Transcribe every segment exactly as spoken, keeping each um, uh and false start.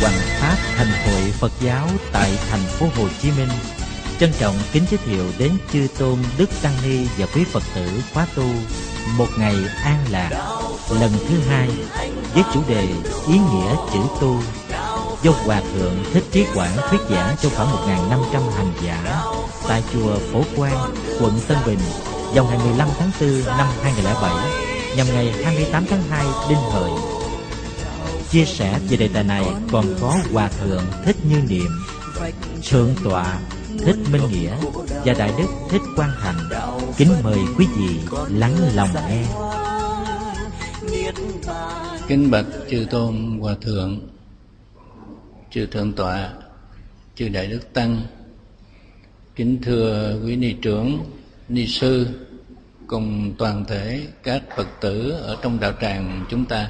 Hoằng Pháp Thành Hội Phật giáo tại thành phố Hồ Chí Minh trân trọng kính giới thiệu đến chư tôn Đức Tăng Ni và quý Phật tử khóa tu Một Ngày An Lạc lần thứ hai với chủ đề ý nghĩa chữ tu do Hòa Thượng Thích Trí Quảng thuyết giảng cho khoảng một nghìn năm trăm hành giả tại chùa Phổ Quang, quận Tân Bình vào ngày mười lăm tháng tư năm hai nghìn không trăm lẻ bảy nhằm ngày hai mươi tám tháng hai Đinh Hợi. Chia sẻ về đề tài này còn có Hòa Thượng Thích Như Niệm, Thượng tọa Thích Minh Nghĩa và Đại Đức Thích Quang Thành. Kính mời quý vị lắng lòng nghe. Kính bạch chư tôn Hòa Thượng, chư Thượng tọa, chư Đại Đức Tăng, kính thưa quý ni trưởng, ni sư cùng toàn thể các Phật tử ở trong đạo tràng chúng ta.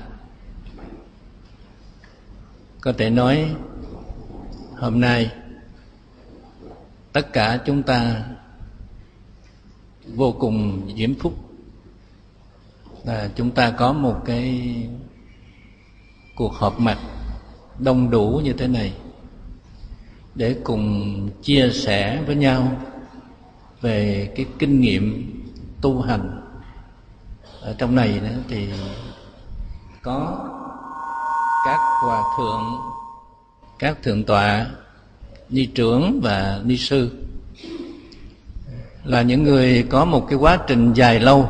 Có thể nói hôm nay tất cả chúng ta vô cùng diễm phúc là chúng ta có một cái cuộc họp mặt đông đủ như thế này để cùng chia sẻ với nhau về cái kinh nghiệm tu hành. Ở trong này nữa thì có các hòa thượng, các thượng tọa, ni trưởng và ni sư, là những người có một cái quá trình dài lâu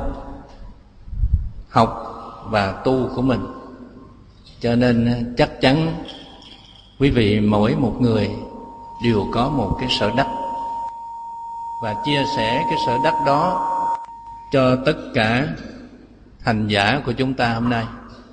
học và tu của mình. Cho nên chắc chắn quý vị mỗi một người đều có một cái sở đắc và chia sẻ cái sở đắc đó cho tất cả hành giả của chúng ta hôm nay.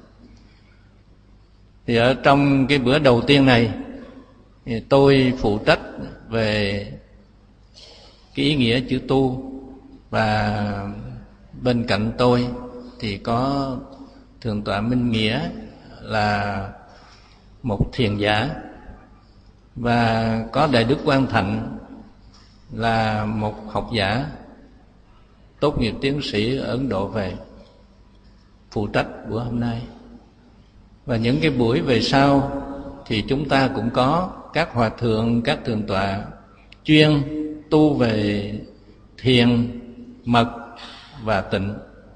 Thì ở trong cái bữa đầu tiên này thì tôi phụ trách về cái ý nghĩa chữ tu, và bên cạnh tôi thì có Thượng tọa Minh Nghĩa là một thiền giả, và có Đại Đức Quang Thạnh là một học giả tốt nghiệp tiến sĩ ở Ấn Độ về phụ trách bữa hôm nay. Và những cái buổi về sau thì chúng ta cũng có các hòa thượng, các thượng tọa chuyên tu về thiền, mật và tịnh.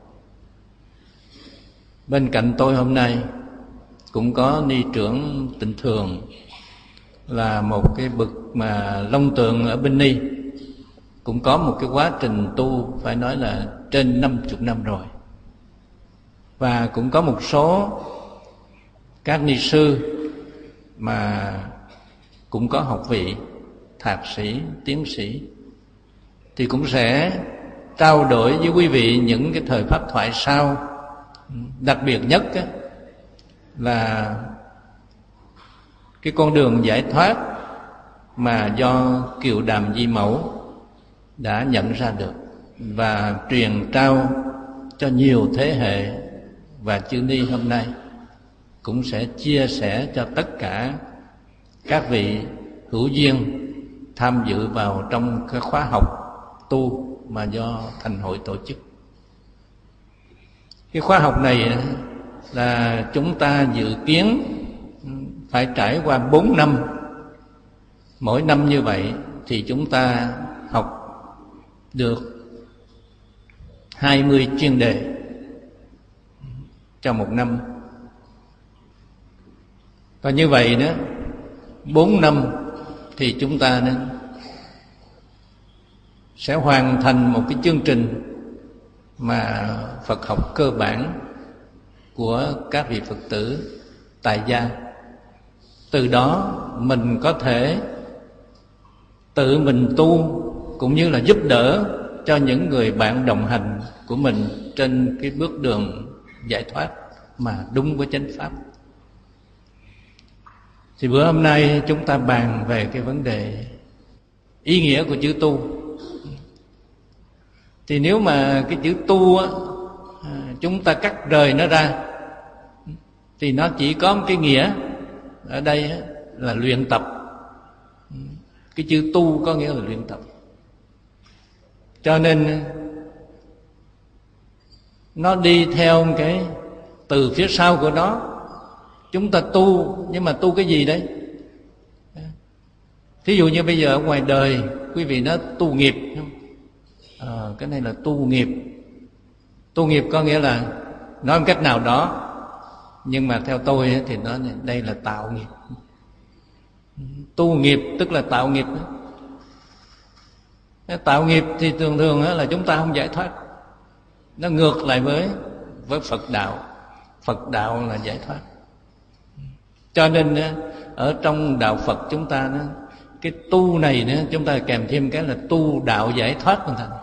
Bên cạnh tôi hôm nay cũng có ni trưởng Tịnh Thường, là một cái bậc mà long tượng ở Bên Ni, cũng có một cái quá trình tu phải nói là trên năm mươi năm rồi. Và cũng có một số các ni sư mà cũng có học vị thạc sĩ, tiến sĩ, thì cũng sẽ trao đổi với quý vị những cái thời pháp thoại sau. Đặc biệt nhất là cái con đường giải thoát mà do Kiều Đàm Di Mẫu đã nhận ra được và truyền trao cho nhiều thế hệ, và chư ni hôm nay cũng sẽ chia sẻ cho tất cả các vị hữu duyên tham dự vào trong cái khóa học tu mà do Thành Hội tổ chức. Cái khóa học này là chúng ta dự kiến phải trải qua bốn năm. Mỗi năm như vậy thì chúng ta học được hai mươi chuyên đề trong một năm. Và như vậy đó, bốn năm thì chúng ta sẽ hoàn thành một cái chương trình mà Phật học cơ bản của các vị Phật tử tại gia. Từ đó mình có thể tự mình tu, cũng như là giúp đỡ cho những người bạn đồng hành của mình trên cái bước đường giải thoát mà đúng với chánh pháp. Thì bữa hôm nay chúng ta bàn về cái vấn đề ý nghĩa của chữ tu. Thì nếu mà cái chữ tu á, chúng ta cắt rời nó ra thì nó chỉ có một cái nghĩa ở đây là luyện tập. Cái chữ tu có nghĩa là luyện tập. Cho nên nó đi theo cái từ phía sau của nó. Chúng ta tu, nhưng mà tu cái gì đấy? Thí dụ như bây giờ ở ngoài đời quý vị nói tu nghiệp, à, cái này là tu nghiệp. Tu nghiệp có nghĩa là nói một cách nào đó, nhưng mà theo tôi thì nói đây là tạo nghiệp. Tu nghiệp tức là tạo nghiệp. Tạo nghiệp thì thường thường là chúng ta không giải thoát. Nó ngược lại với với Phật đạo. Phật đạo là giải thoát. Cho nên ở trong đạo Phật chúng ta, cái tu này nữa, chúng ta kèm thêm cái là tu đạo giải thoát.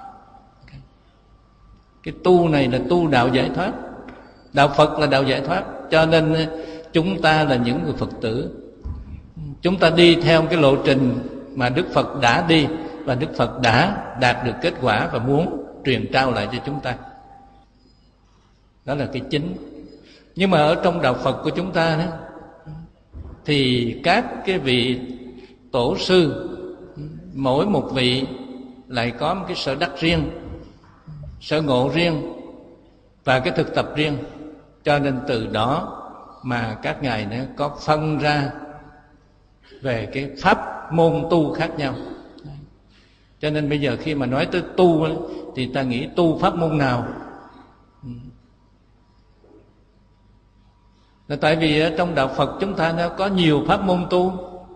Cái tu này là tu đạo giải thoát. Đạo Phật là đạo giải thoát. Cho nên chúng ta là những người Phật tử, chúng ta đi theo cái lộ trình mà Đức Phật đã đi, và Đức Phật đã đạt được kết quả và muốn truyền trao lại cho chúng ta. Đó là cái chính. Nhưng mà ở trong đạo Phật của chúng ta đó, thì các cái vị tổ sư, mỗi một vị lại có một cái sở đắc riêng, sở ngộ riêng và cái thực tập riêng. Cho nên từ đó mà các ngài nó có phân ra về cái pháp môn tu khác nhau. Cho nên bây giờ khi mà nói tới tu thì ta nghĩ tu pháp môn nào? Là tại vì ở trong đạo Phật chúng ta nó có nhiều pháp môn tu.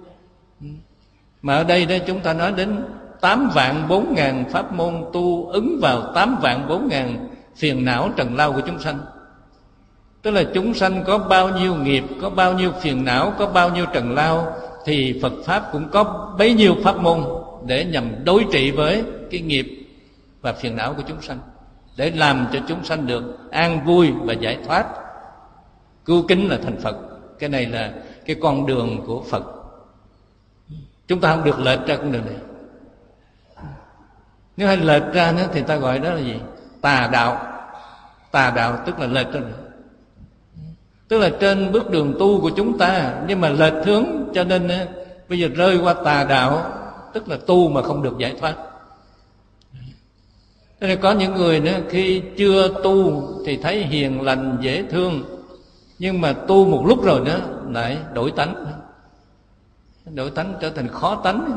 Mà ở đây đó chúng ta nói đến tám vạn bốn ngàn pháp môn tu, ứng vào tám vạn bốn ngàn phiền não trần lao của chúng sanh. Tức là chúng sanh có bao nhiêu nghiệp, có bao nhiêu phiền não, có bao nhiêu trần lao, thì Phật Pháp cũng có bấy nhiêu pháp môn để nhằm đối trị với cái nghiệp và phiền não của chúng sanh, để làm cho chúng sanh được an vui và giải thoát, cứu kính là thành Phật. Cái này là cái con đường của Phật. Chúng ta không được lệch ra con đường này. Nếu hay lệch ra nữa thì ta gọi đó là gì? Tà đạo. Tà đạo tức là lệch ra nữa. Tức là trên bước đường tu của chúng ta, nhưng mà lệch hướng, cho nên bây giờ rơi qua tà đạo, tức là tu mà không được giải thoát. Thế nên có những người nữa khi chưa tu thì thấy hiền lành dễ thương, nhưng mà tu một lúc rồi nữa lại đổi tánh. Đổi tánh trở thành khó tánh.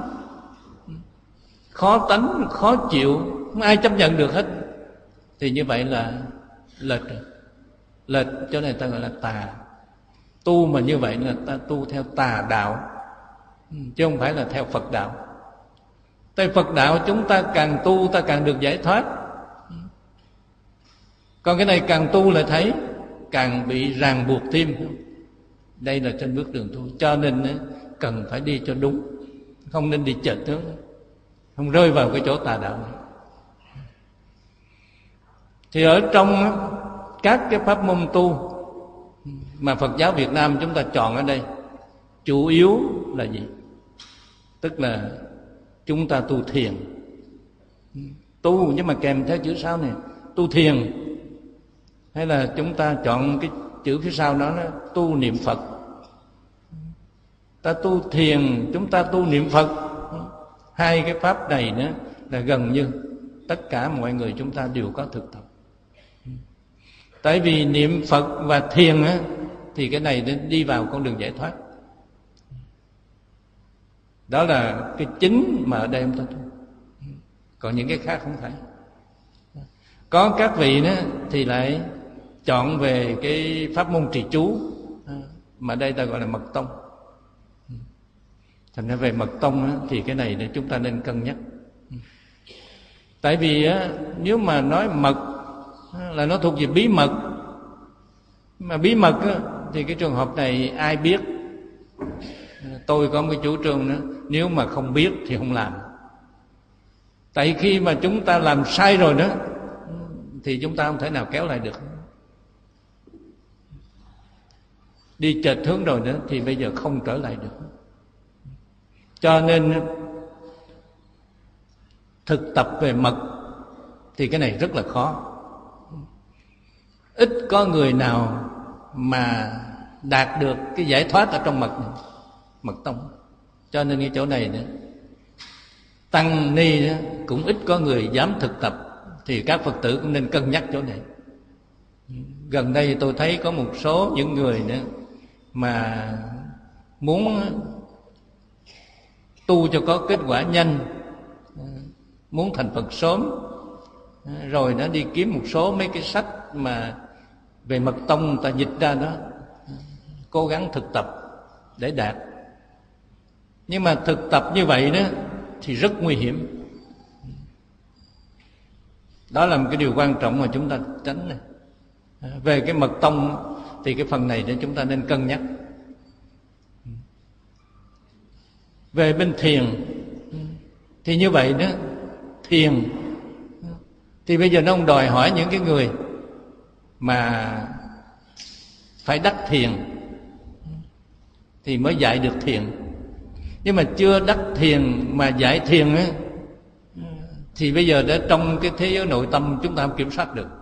Khó tánh, khó chịu, không ai chấp nhận được hết. Thì như vậy là lệch rồi. Lệch cho nên ta gọi là tà. Tu mà như vậy là ta tu theo tà đạo, chứ không phải là theo Phật đạo. Tại Phật đạo chúng ta càng tu ta càng được giải thoát. Còn cái này càng tu lại thấy càng bị ràng buộc thêm. Đây là trên bước đường tu. Cho nên cần phải đi cho đúng, không nên đi chệch hướng, không rơi vào cái chỗ tà đạo này. Thì ở trong các cái pháp môn tu mà Phật giáo Việt Nam chúng ta chọn ở đây, chủ yếu là gì? Tức là chúng ta tu thiền. Tu nhưng mà kèm theo chữ sau này, tu thiền. Hay là chúng ta chọn cái chữ phía sau đó là tu niệm Phật. Ta tu thiền, chúng ta tu niệm Phật. Hai cái pháp này nữa là gần như tất cả mọi người chúng ta đều có thực tập. Tại vì niệm Phật và thiền á, thì cái này đi vào con đường giải thoát. Đó là cái chính mà ở đây chúng ta tu. Còn những cái khác không phải. Có các vị đó thì lại chọn về cái pháp môn trì chú, mà đây ta gọi là mật tông. Thành ra về mật tông á, thì cái này để chúng ta nên cân nhắc. Tại vì á, nếu mà nói mật là nó thuộc về bí mật, mà bí mật á, thì cái trường hợp này ai biết? Tôi có một cái chủ trương nữa, nếu mà không biết thì không làm. Tại khi mà chúng ta làm sai rồi đó thì chúng ta không thể nào kéo lại được. Đi chệch hướng rồi nữa thì bây giờ không trở lại được. Cho nên thực tập về mật thì cái này rất là khó. Ít có người nào mà đạt được cái giải thoát ở trong mật này, mật tông. Cho nên cái chỗ này nữa, tăng ni cũng ít có người dám thực tập. Thì các Phật tử cũng nên cân nhắc chỗ này. Gần đây tôi thấy có một số những người nữa mà muốn tu cho có kết quả nhanh, muốn thành Phật sớm, rồi nó đi kiếm một số mấy cái sách mà về mật tông người ta dịch ra đó, cố gắng thực tập để đạt. Nhưng mà thực tập như vậy đó thì rất nguy hiểm. Đó là một cái điều quan trọng mà chúng ta tránh này. Về cái mật tông thì cái phần này để chúng ta nên cân nhắc. Về bên thiền thì như vậy đó, thiền thì bây giờ nó không đòi hỏi những cái người mà phải đắc thiền thì mới dạy được thiền. Nhưng mà chưa đắc thiền mà dạy thiền ấy, thì bây giờ đã trong cái thế giới nội tâm chúng ta không kiểm soát được.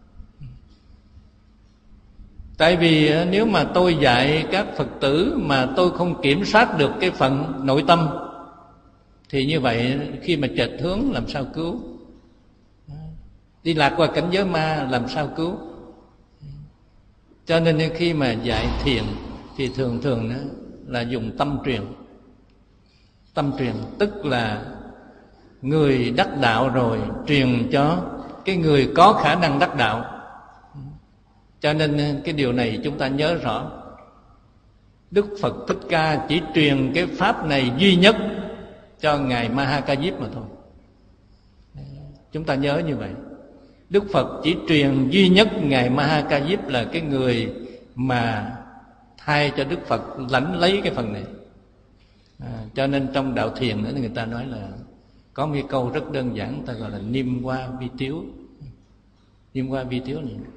Tại vì nếu mà tôi dạy các Phật tử mà tôi không kiểm soát được cái phần nội tâm thì như vậy khi mà chệch hướng làm sao cứu? Đi lạc qua cảnh giới ma làm sao cứu? Cho nên khi mà dạy thiền thì thường thường đó là dùng tâm truyền. Tâm truyền tức là người đắc đạo rồi truyền cho cái người có khả năng đắc đạo. Cho nên cái điều này chúng ta nhớ rõ. Đức Phật Thích Ca chỉ truyền cái pháp này duy nhất cho Ngài Ma Ha Ca Diếp mà thôi. Chúng ta nhớ như vậy. Đức Phật chỉ truyền duy nhất Ngài Ma Ha Ca Diếp là cái người mà thay cho Đức Phật lãnh lấy cái phần này. À, cho nên trong đạo thiền nữa người ta nói là có một cái câu rất đơn giản, ta gọi là niêm hoa vi tiếu. Niêm hoa vi tiếu này,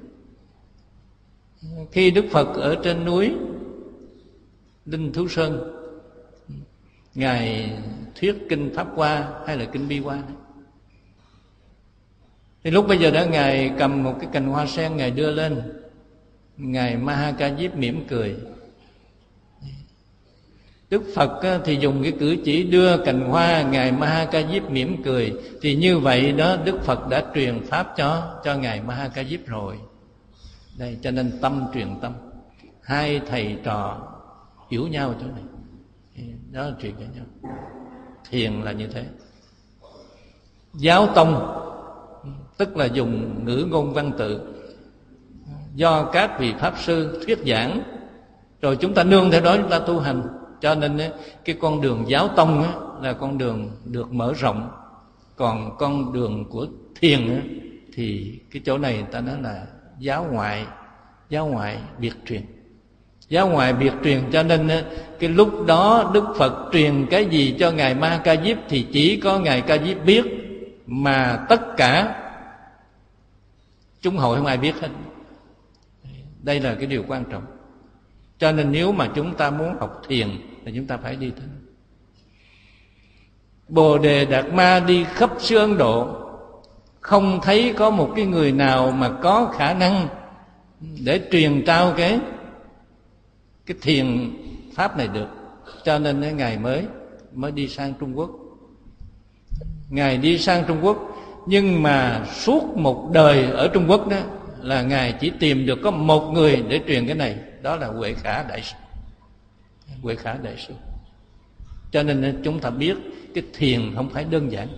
khi Đức Phật ở trên núi Linh Thú Sơn, Ngài thuyết kinh Pháp Hoa hay là kinh Bi Hoa đấy, thì lúc bây giờ đó Ngài cầm một cái cành hoa sen, Ngài đưa lên, Ngài Ma Ha Ca Diếp mỉm cười. Đức Phật thì dùng cái cử chỉ đưa cành hoa, Ngài Ma Ha Ca Diếp mỉm cười. Thì như vậy đó Đức Phật đã truyền pháp cho cho Ngài Ma Ha Ca Diếp rồi. Đây, cho nên tâm truyền tâm, hai thầy trò hiểu nhau chỗ này, đó là truyền cho nhau. Thiền là như thế. Giáo tông tức là dùng ngữ ngôn văn tự do các vị pháp sư thuyết giảng, rồi chúng ta nương theo đó chúng ta tu hành. Cho nên cái con đường giáo tông là con đường được mở rộng. Còn con đường của thiền thì cái chỗ này người ta nói là giáo ngoại, giáo ngoại biệt truyền. Giáo ngoại biệt truyền, cho nên cái lúc đó Đức Phật truyền cái gì cho Ngài Ma Ca Diếp thì chỉ có Ngài Ca Diếp biết, mà tất cả chúng hội không ai biết hết. Đây là cái điều quan trọng. Cho nên nếu mà chúng ta muốn học thiền thì chúng ta phải đi thế. Bồ Đề Đạt Ma đi khắp xứ Ấn Độ, không thấy có một cái người nào mà có khả năng để truyền trao cái cái thiền pháp này được. Cho nên Ngài mới mới đi sang Trung Quốc. Ngài đi sang Trung Quốc, nhưng mà suốt một đời ở Trung Quốc đó là Ngài chỉ tìm được có một người để truyền cái này, đó là Huệ Khả Đại Sư. Huệ Khả Đại Sư. Cho nên chúng ta biết cái thiền không phải đơn giản,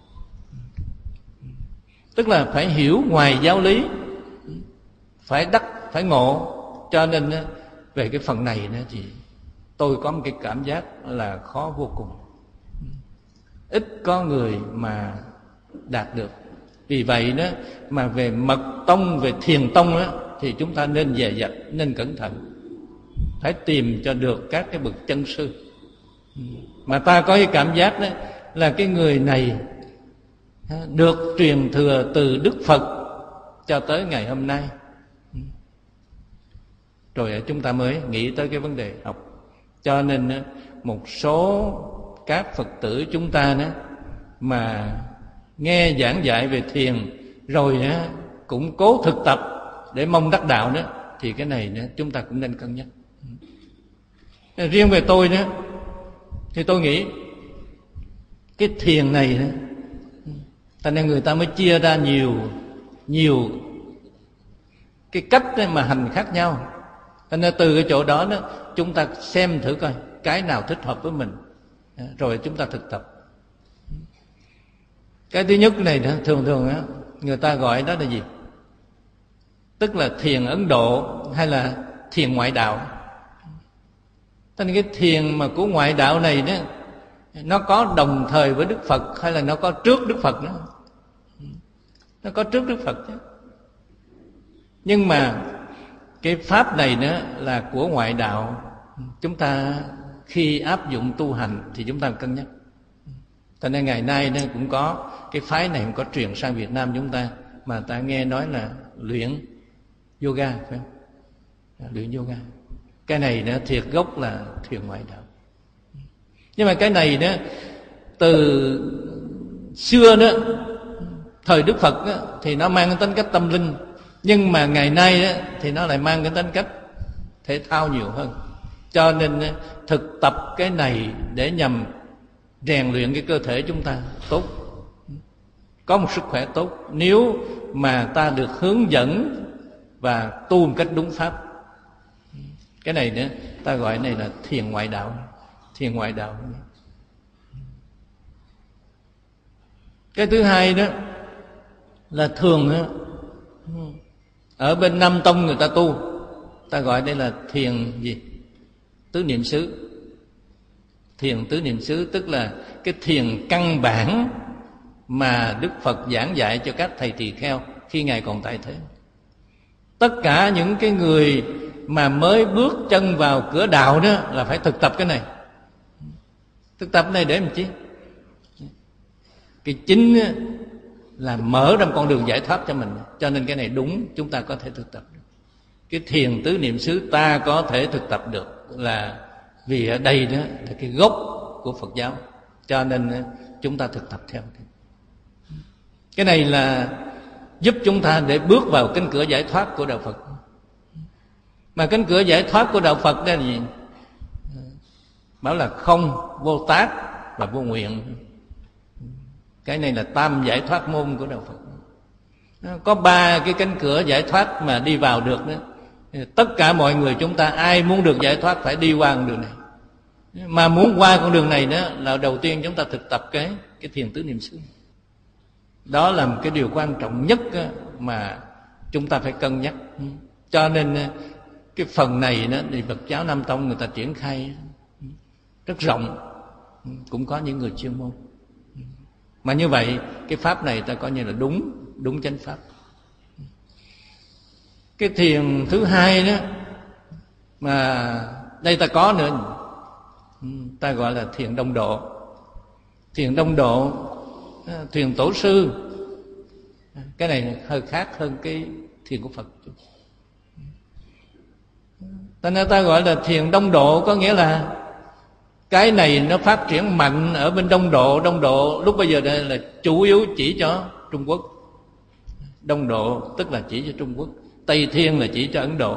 tức là phải hiểu ngoài giáo lý, phải đắc, phải ngộ. Cho nên về cái phần này nữa thì tôi có một cái cảm giác là khó vô cùng, ít có người mà đạt được. Vì vậy đó mà về mật tông, về thiền tông đó, thì chúng ta nên dè dặt, nên cẩn thận, phải tìm cho được các cái bậc chân sư. Mà ta có cái cảm giác đó là cái người này được truyền thừa từ Đức Phật cho tới ngày hôm nay, rồi chúng ta mới nghĩ tới cái vấn đề học. Cho nên một số các Phật tử chúng ta đó mà nghe giảng dạy về thiền rồi đó cũng cố thực tập để mong đắc đạo đó, thì cái này đó chúng ta cũng nên cân nhắc. Riêng về tôi đó thì tôi nghĩ cái thiền này đó, cho nên người ta mới chia ra nhiều nhiều cái cách mà hành khác nhau. Cho nên từ cái chỗ đó đó chúng ta xem thử coi cái nào thích hợp với mình, rồi chúng ta thực tập. Cái thứ nhất này thường thường á, người ta gọi đó là gì? Tức là thiền Ấn Độ hay là thiền ngoại đạo. Thế nên cái thiền mà của ngoại đạo này đó, nó có đồng thời với Đức Phật hay là nó có trước Đức Phật nữa? Nó có trước Đức Phật chứ. Nhưng mà cái pháp này nữa là của ngoại đạo. Chúng ta khi áp dụng tu hành thì chúng ta cân nhắc. Cho nên ngày nay nó cũng có cái phái này cũng có truyền sang Việt Nam chúng ta, mà ta nghe nói là luyện yoga, phải không? Luyện yoga. Cái này nó thiệt gốc là thiền ngoại đạo. Nhưng mà cái này đó từ xưa đó, thời Đức Phật đó, thì nó mang cái tính cách tâm linh. Nhưng mà ngày nay đó, thì nó lại mang cái tính cách thể thao nhiều hơn. Cho nên thực tập cái này để nhằm rèn luyện cái cơ thể chúng ta tốt, có một sức khỏe tốt, nếu mà ta được hướng dẫn và tu một cách đúng pháp. Cái này nữa ta gọi này là thiền ngoại đạo. Thiền ngoại đạo. Cái thứ hai đó là thường đó, ở bên Nam Tông người ta tu, ta gọi đây là thiền gì? Tứ niệm xứ. Thiền tứ niệm xứ tức là cái thiền căn bản mà Đức Phật giảng dạy cho các thầy tỳ kheo khi Ngài còn tại thế. Tất cả những cái người mà mới bước chân vào cửa đạo đó là phải thực tập cái này. Thực tập này để làm chi? Cái chính là mở ra một con đường giải thoát cho mình. Cho nên cái này đúng, chúng ta có thể thực tập được. Cái thiền tứ niệm xứ ta có thể thực tập được là vì ở đây đó là cái gốc của Phật giáo. Cho nên chúng ta thực tập theo. Cái này là giúp chúng ta để bước vào cánh cửa giải thoát của đạo Phật. Mà cánh cửa giải thoát của đạo Phật đó là gì? Bảo là không, vô tác và vô nguyện. Cái này là tam giải thoát môn của đạo Phật. Có ba cái cánh cửa giải thoát mà đi vào được đó. Tất cả mọi người chúng ta ai muốn được giải thoát phải đi qua con đường này. Mà muốn qua con đường này đó là đầu tiên chúng ta thực tập cái cái thiền tứ niệm xứ. Đó là một cái điều quan trọng nhất mà chúng ta phải cân nhắc. Cho nên cái phần này đó thì Phật giáo Nam Tông người ta triển khai rất rộng, cũng có những người chuyên môn. Mà như vậy cái pháp này ta coi như là đúng, đúng chánh pháp. Cái thiền thứ hai đó mà đây ta có nữa, ta gọi là thiền đông độ. Thiền đông độ, thiền tổ sư, cái này hơi khác hơn cái thiền của Phật. Ta nên ta gọi là thiền đông độ, có nghĩa là cái này nó phát triển mạnh ở bên Đông Độ. Đông Độ lúc bây giờ đây là chủ yếu chỉ cho Trung Quốc. Đông Độ tức là chỉ cho Trung Quốc, Tây Thiên là chỉ cho Ấn Độ.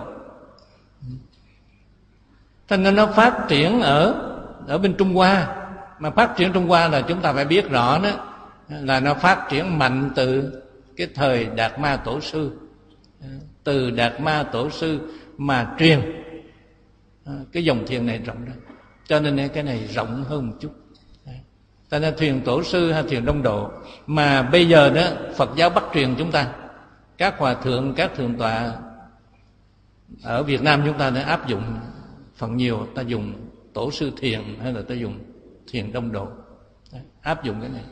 Cho nên nó phát triển ở ở bên Trung Hoa. Mà phát triển Trung Hoa là chúng ta phải biết rõ đó, là nó phát triển mạnh từ cái thời Đạt Ma Tổ sư. Từ Đạt Ma Tổ sư mà truyền cái dòng thiền này rộng ra. Cho nên cái này rộng hơn một chút. Ta nên thiền tổ sư hay thiền đông độ. Mà bây giờ đó Phật giáo Bắc truyền chúng ta, các hòa thượng, các thượng tọa ở Việt Nam chúng ta đã áp dụng phần nhiều. Ta dùng tổ sư thiền hay là ta dùng thiền đông độ, áp dụng cái này.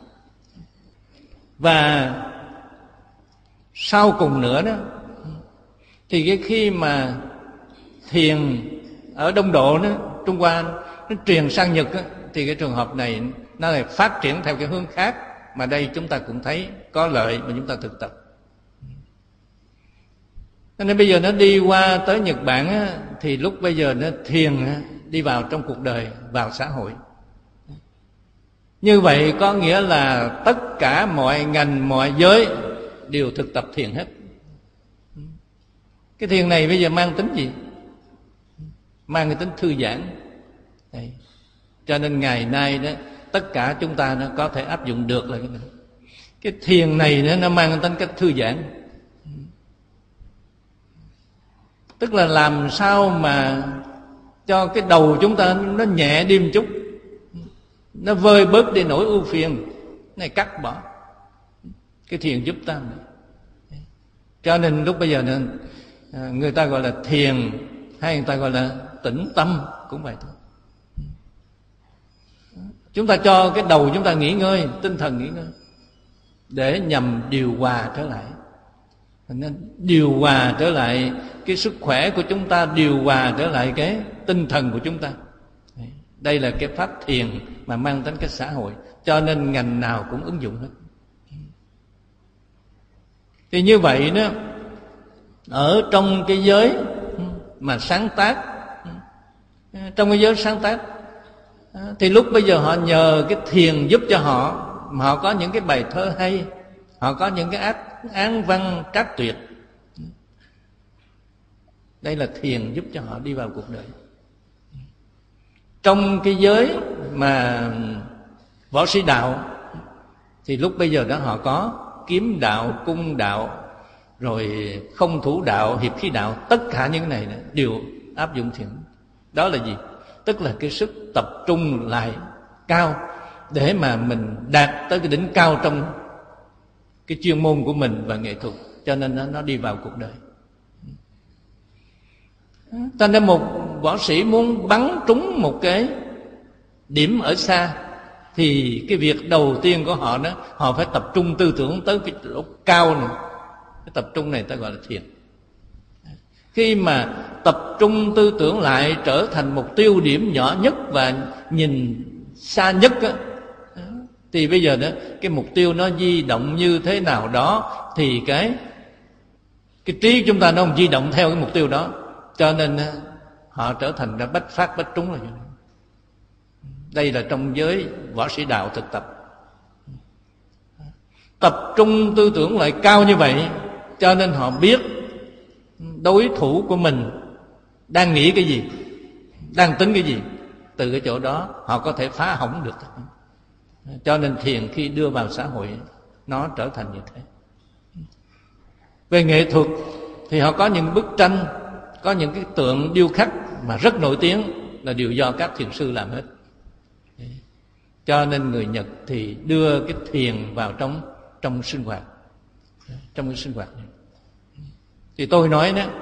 Và sau cùng nữa đó thì cái khi mà thiền ở Đông Độ đó, Trung Hoa nó truyền sang Nhật đó, thì cái trường hợp này nó lại phát triển theo cái hướng khác. Mà đây chúng ta cũng thấy có lợi mà chúng ta thực tập. Cho nên bây giờ nó đi qua tới Nhật Bản á, thì lúc bây giờ nó thiền á, đi vào trong cuộc đời, vào xã hội. Như vậy có nghĩa là tất cả mọi ngành, mọi giới đều thực tập thiền hết. Cái thiền này bây giờ mang tính gì? Mang cái tính thư giãn. Đây. Cho nên ngày nay đó tất cả chúng ta nó có thể áp dụng được là cái này. Cái thiền này nó, nó mang tính cách thư giãn. Tức là làm sao mà cho cái đầu chúng ta nó nhẹ đi một chút. nó vơi bớt đi nỗi ưu phiền, này cắt bỏ. Cái thiền giúp ta. Cho nên lúc bây giờ này, người ta gọi là thiền, hay người ta gọi là tĩnh tâm, cũng vậy thôi. Chúng ta cho cái đầu chúng ta nghỉ ngơi, tinh thần nghỉ ngơi, để nhằm điều hòa trở lại. Nên điều hòa trở lại cái sức khỏe của chúng ta, điều hòa trở lại cái tinh thần của chúng ta. Đây là cái pháp thiền mà mang tính cái xã hội, cho nên ngành nào cũng ứng dụng hết. Thì như vậy đó, ở trong cái giới mà sáng tác, trong cái giới sáng tác, thì lúc bây giờ họ nhờ cái thiền giúp cho họ, mà họ có những cái bài thơ hay, họ có những cái ác, án văn trác tuyệt. Đây là thiền giúp cho họ đi vào cuộc đời. Trong cái giới mà võ sĩ đạo, thì lúc bây giờ đó họ có kiếm đạo, cung đạo, rồi không thủ đạo, hiệp khí đạo. Tất cả những cái này đều áp dụng thiền. Đó là gì? Tức là cái sức tập trung lại cao, để mà mình đạt tới cái đỉnh cao trong cái chuyên môn của mình và nghệ thuật. Cho nên nó, nó đi vào cuộc đời. Cho nên một võ sĩ muốn bắn trúng một cái điểm ở xa, thì cái việc đầu tiên của họ đó, họ phải tập trung tư tưởng tới cái độ cao này. Cái tập trung này ta gọi là thiền. Khi mà tập trung tư tưởng lại trở thành một tiêu điểm nhỏ nhất và nhìn xa nhất á, thì bây giờ đó cái mục tiêu nó di động như thế nào đó, thì cái cái trí chúng ta nó không di động theo cái mục tiêu đó. Cho nên họ trở thành ra bách phát bách trúng rồi. Đây là trong giới võ sĩ đạo thực tập. Tập trung tư tưởng lại cao như vậy, cho nên họ biết đối thủ của mình đang nghĩ cái gì, đang tính cái gì. Từ cái chỗ đó họ có thể phá hỏng được. Cho nên thiền khi đưa vào xã hội, nó trở thành như thế. Về nghệ thuật thì họ có những bức tranh, có những cái tượng điêu khắc mà rất nổi tiếng, là đều do các thiền sư làm hết. Cho nên người Nhật thì đưa cái thiền vào trong trong sinh hoạt, trong cái sinh hoạt này. Thì tôi nói đó,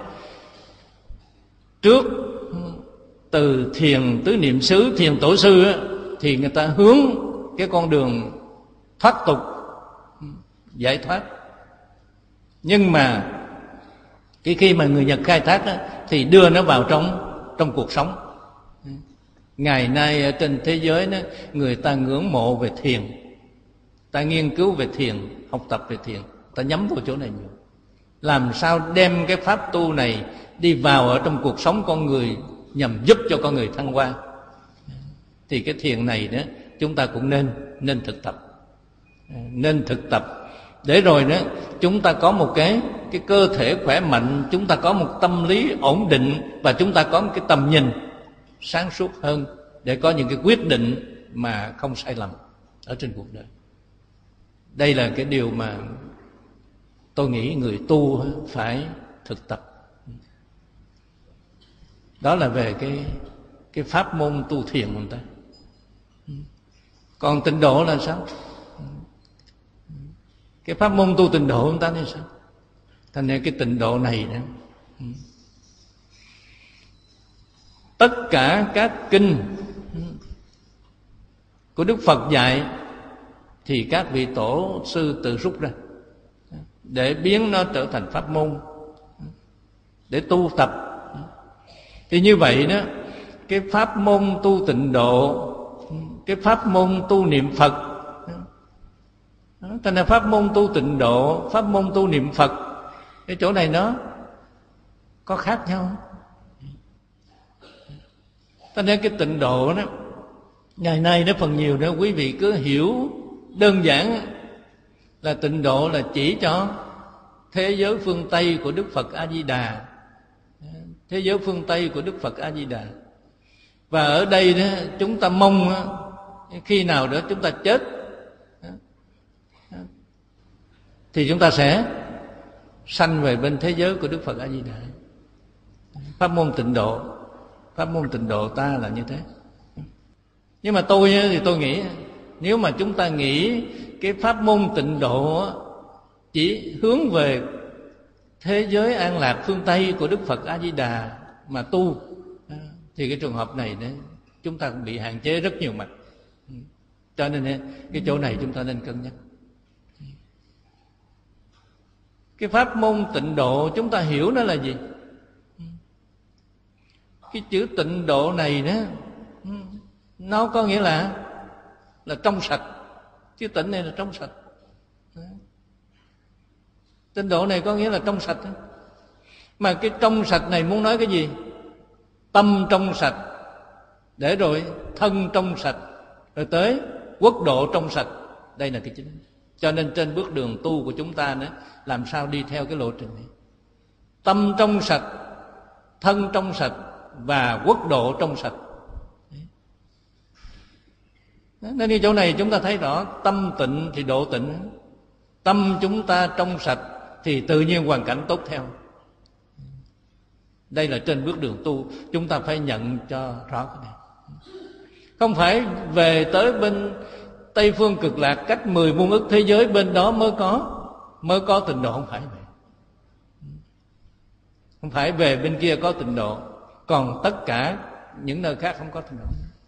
trước từ thiền tứ niệm xứ, thiền tổ sư á, thì người ta hướng cái con đường thoát tục, giải thoát. Nhưng mà cái khi mà người Nhật khai thác đó, thì đưa nó vào trong trong cuộc sống. Ngày nay ở trên thế giới đó, người ta ngưỡng mộ về thiền, ta nghiên cứu về thiền, học tập về thiền, ta nhắm vào chỗ này nhiều. Làm sao đem cái pháp tu này đi vào ở trong cuộc sống con người, nhằm giúp cho con người thăng hoa. Thì cái thiền này đó chúng ta cũng nên nên thực tập, nên thực tập để rồi đó chúng ta có một cái cái cơ thể khỏe mạnh, chúng ta có một tâm lý ổn định, và chúng ta có một cái tầm nhìn sáng suốt hơn để có những cái quyết định mà không sai lầm ở trên cuộc đời. Đây là cái điều mà tôi nghĩ người tu phải thực tập. Đó là về cái cái pháp môn tu thiền của người ta. Còn tịnh độ là sao? Cái pháp môn tu tịnh độ của người ta là sao? Thành ra cái tịnh độ này đó, tất cả các kinh của Đức Phật dạy thì các vị tổ sư tự rút ra để biến nó trở thành pháp môn để tu tập. Thì như vậy đó, cái pháp môn tu tịnh độ, cái pháp môn tu niệm Phật, thành ra pháp môn tu tịnh độ, pháp môn tu niệm Phật, cái chỗ này nó có khác nhau. Thành ra cái tịnh độ đó, ngày nay nó phần nhiều đó quý vị cứ hiểu đơn giản là tịnh độ là chỉ cho thế giới phương Tây của Đức Phật A Di Đà, thế giới phương Tây của Đức Phật A Di Đà. Và ở đây đó chúng ta mong khi nào đó chúng ta chết thì chúng ta sẽ sanh về bên thế giới của Đức Phật A Di Đà. Pháp môn tịnh độ, pháp môn tịnh độ ta là như thế. Nhưng mà tôi thì tôi nghĩ nếu mà chúng ta nghĩ cái pháp môn tịnh độ chỉ hướng về thế giới an lạc phương Tây của Đức Phật A Di Đà mà tu, thì cái trường hợp này đấy chúng ta cũng bị hạn chế rất nhiều mặt. Cho nên cái chỗ này chúng ta nên cân nhắc. Cái pháp môn tịnh độ chúng ta hiểu nó là gì? Cái chữ tịnh độ này đó, nó có nghĩa là là trong sạch. Chữ tịnh này là trong sạch. Tịnh độ này có nghĩa là trong sạch. Mà cái trong sạch này muốn nói cái gì? Tâm trong sạch, để rồi thân trong sạch, rồi tới quốc độ trong sạch. Đây là cái chính. Cho nên trên bước đường tu của chúng ta nữa, làm sao đi theo cái lộ trình này. Tâm trong sạch, thân trong sạch và quốc độ trong sạch. Nên như chỗ này chúng ta thấy rõ, tâm tịnh thì độ tịnh. Tâm chúng ta trong sạch thì tự nhiên hoàn cảnh tốt theo. Đây là trên bước đường tu, chúng ta phải nhận cho rõ cái này. Không phải về tới bên Tây phương cực lạc cách mười muôn ức thế giới bên đó mới có mới có tịnh độ, không phải vậy. Không phải về bên kia có tịnh độ, còn tất cả những nơi khác không có tịnh độ.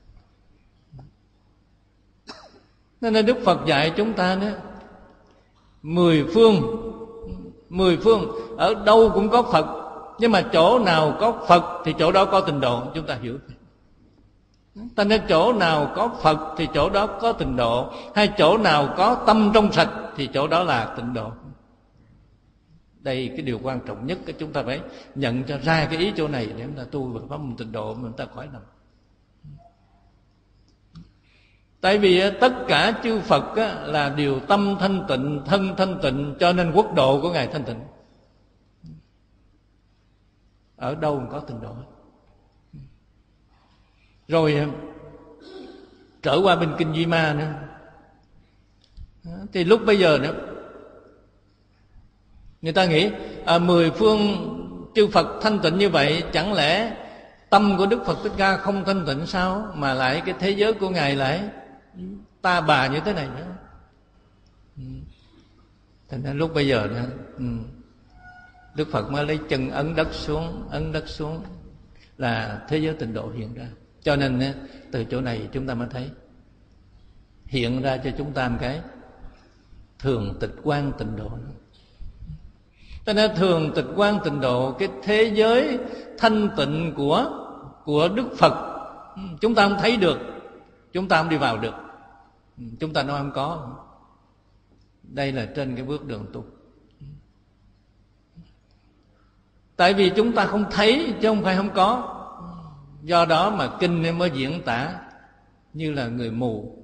Nên Đức Phật dạy chúng ta đó, mười phương mười phương ở đâu cũng có Phật, nhưng mà chỗ nào có Phật thì chỗ đó có tịnh độ. Chúng ta hiểu. Ta nên chỗ nào có Phật thì chỗ đó có tịnh độ, hay chỗ nào có tâm trong sạch thì chỗ đó là tịnh độ. Đây cái điều quan trọng nhất, cái chúng ta phải nhận cho ra cái ý chỗ này để chúng ta tu về pháp môn tịnh độ mà chúng ta khỏi lầm. Tại vì tất cả chư Phật là điều tâm thanh tịnh, thân thanh tịnh, cho nên quốc độ của Ngài thanh tịnh. Ở đâu cũng có tịnh độ. Rồi trở qua bên kinh Duy Ma nữa, thì lúc bây giờ nữa người ta nghĩ à, mười phương chư Phật thanh tịnh như vậy, chẳng lẽ tâm của Đức Phật Thích Ca không thanh tịnh sao, mà lại cái thế giới của Ngài lại ta bà như thế này nữa. Thành ra lúc bây giờ nữa, Đức Phật mới lấy chân ấn đất xuống, ấn đất xuống là thế giới tịnh độ hiện ra. Cho nên từ chỗ này chúng ta mới thấy hiện ra cho chúng ta một cái thường tịch quang tịnh độ. Cho nên thường tịch quang tịnh độ, cái thế giới thanh tịnh của của Đức Phật chúng ta không thấy được, chúng ta không đi vào được, chúng ta nói không có. Đây là trên cái bước đường tu. Tại vì chúng ta không thấy chứ không phải không có. Do đó mà kinh mới diễn tả như là người mù.